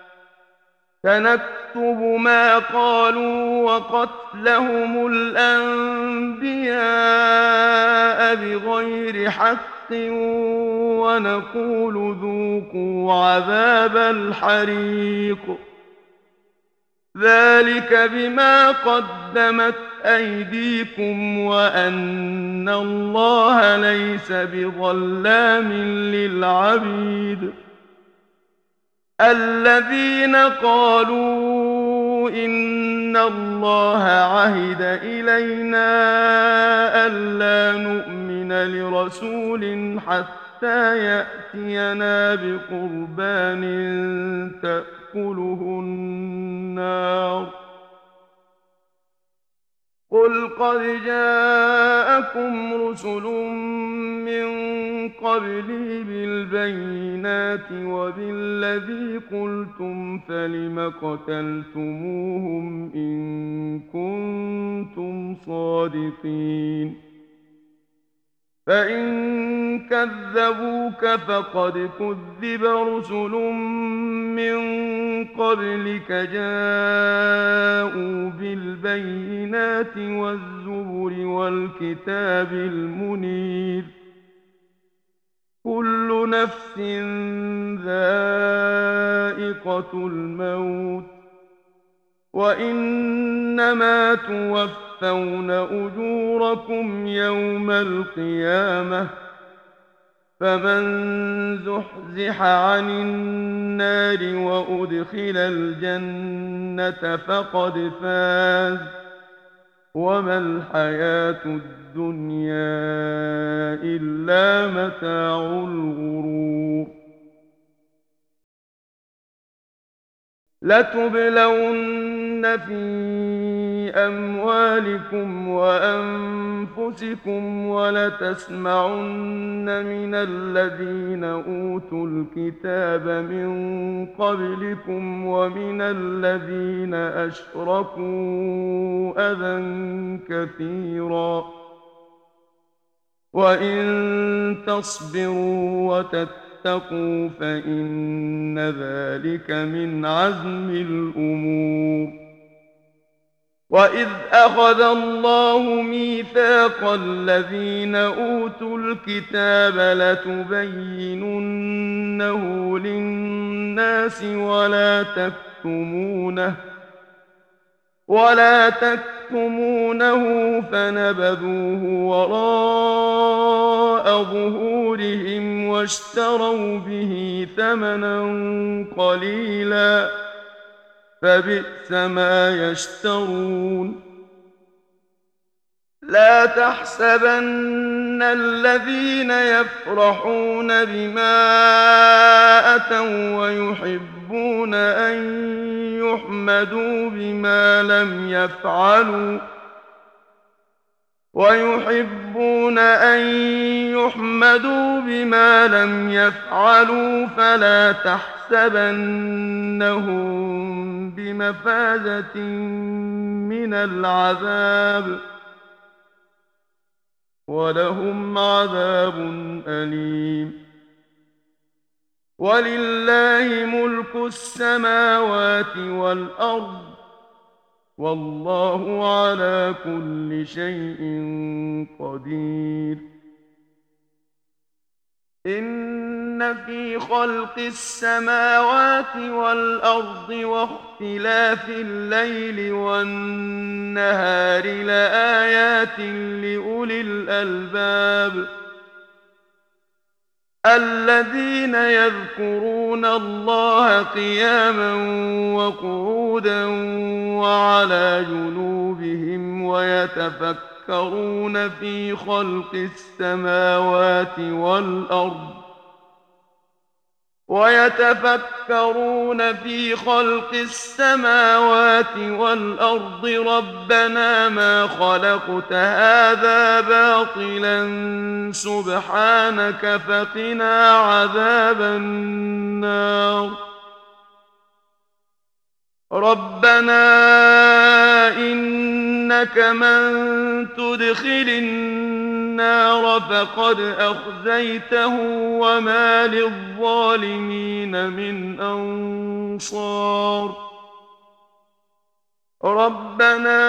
سنكتب ما قالوا وقتلهم الأنبياء بغير حق ونقول ذوقوا عذاب الحريق ذلك بما قدمت أيديكم وأن الله ليس بظلام للعبيد الذين قالوا إن الله عهد إلينا ألا نؤمن لرسول حتى يأتينا بقربان تأكله النار قل قد جاءكم رسل من قبلي بالبينات وبالذي قلتم فلم قتلتموهم إن كنتم صادقين فإن كذبوك فقد كذب رسل من قبلك جاءوا بالبينات والزبر والكتاب المنير كل نفس ذائقة الموت وإنما توفون أجوركم يوم القيامة فمن زحزح عن النار وأدخل الجنة فقد فاز وما الحياة الدنيا إلا متاع الغرور لتبلون في أموالكم وأنفسكم ولتسمعن من الذين أوتوا الكتاب من قبلكم ومن الذين أشركوا أذى كثيرا وإن تصبروا وتتقوا فإن ذلك من عزم الأمور وإذ أخذ الله ميثاق الذين أوتوا الكتاب لتبيننه للناس ولا تكتمونه فنبذوه وراء ظهورهم واشتروا به ثمنا قليلا فبئس ما يشترون لا تحسبن الذين يفرحون بما أتوا ويحبون أن يحمدوا بما لم يفعلوا فلا تحسبنهم بمفازة من العذاب ولهم عذاب أليم ولله ملك السماوات والأرض والله على كل شيء قدير إن في خلق السماوات والأرض واختلاف الليل والنهار لآيات لأولي الألباب الذين يذكرون الله قياما وقعودا وعلى جنوبهم ويتفكرون في خلق السماوات والأرض ربنا ما خلقت هذا باطلا سبحانك فقنا عذاب النار ربنا إنك من تدخل النار فقد أخزيته وما للظالمين من أنصار ربنا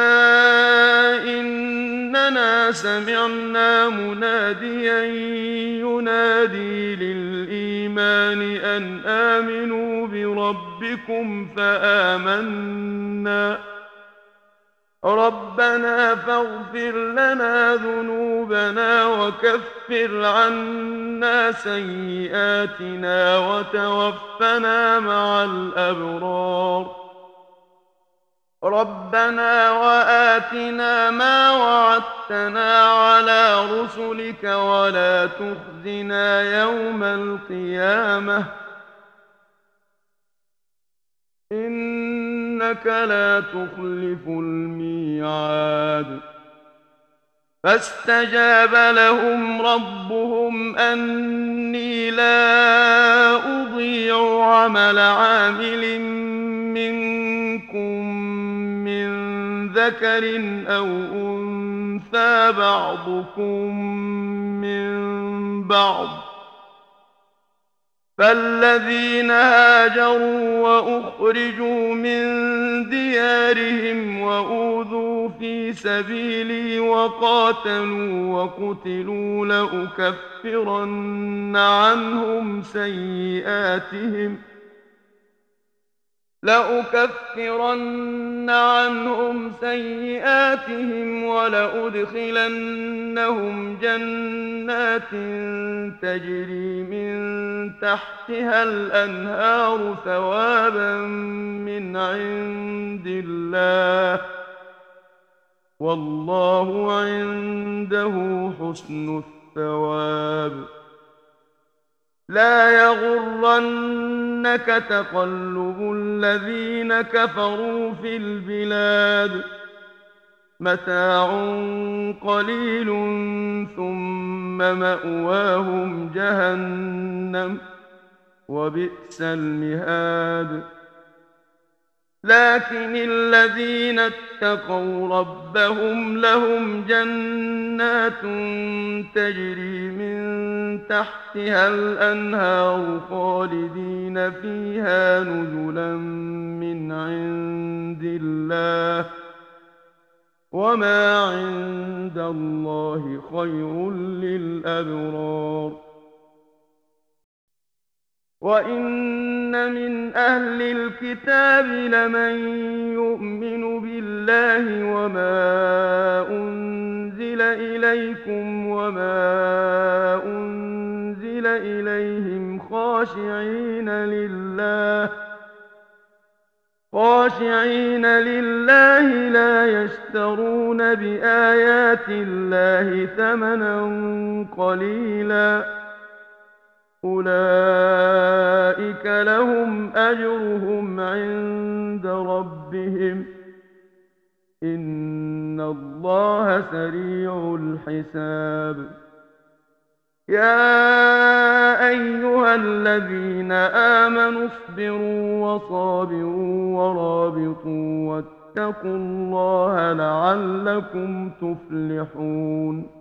إننا سمعنا مناديا ينادي للإيمان أن آمنوا بربكم فآمنا ربنا فاغفر لنا ذنوبنا وكفر عنا سيئاتنا وتوفنا مع الأبرار ربنا وآتنا ما وعدتنا على رسلك ولا تخزنا يوم القيامة إنك لا تخلف الميعاد فاستجاب لهم ربهم أني لا أضيع عمل عامل منكم من ذكر أو أنثى بعضكم من بعض فالذين هاجروا وأخرجوا من ديارهم وأوذوا في سبيلي وقاتلوا وقتلوا لأكفرن عنهم سيئاتهم ولأدخلنهم جنات تجري من تحتها الأنهار ثوابا من عند الله والله عنده حسن الثواب لا يغرنك تقلب الذين كفروا في البلاد متاع قليل ثم مأواهم جهنم وبئس المهاد لكن الذين اتقوا ربهم لهم جنات تجري من تحتها الأنهار خالدين فيها نزلا من عند الله وما عند الله خير للأبرار وإن من أهل الكتاب لمن يؤمن بالله وما أنزل إليكم وما أنزل إليهم خاشعين لله لا يشترون بآيات الله ثمنا قليلا أولئك لهم أجرهم عند ربهم إن الله سريع الحساب يا أيها الذين آمنوا اصبروا وصابروا ورابطوا واتقوا الله لعلكم تفلحون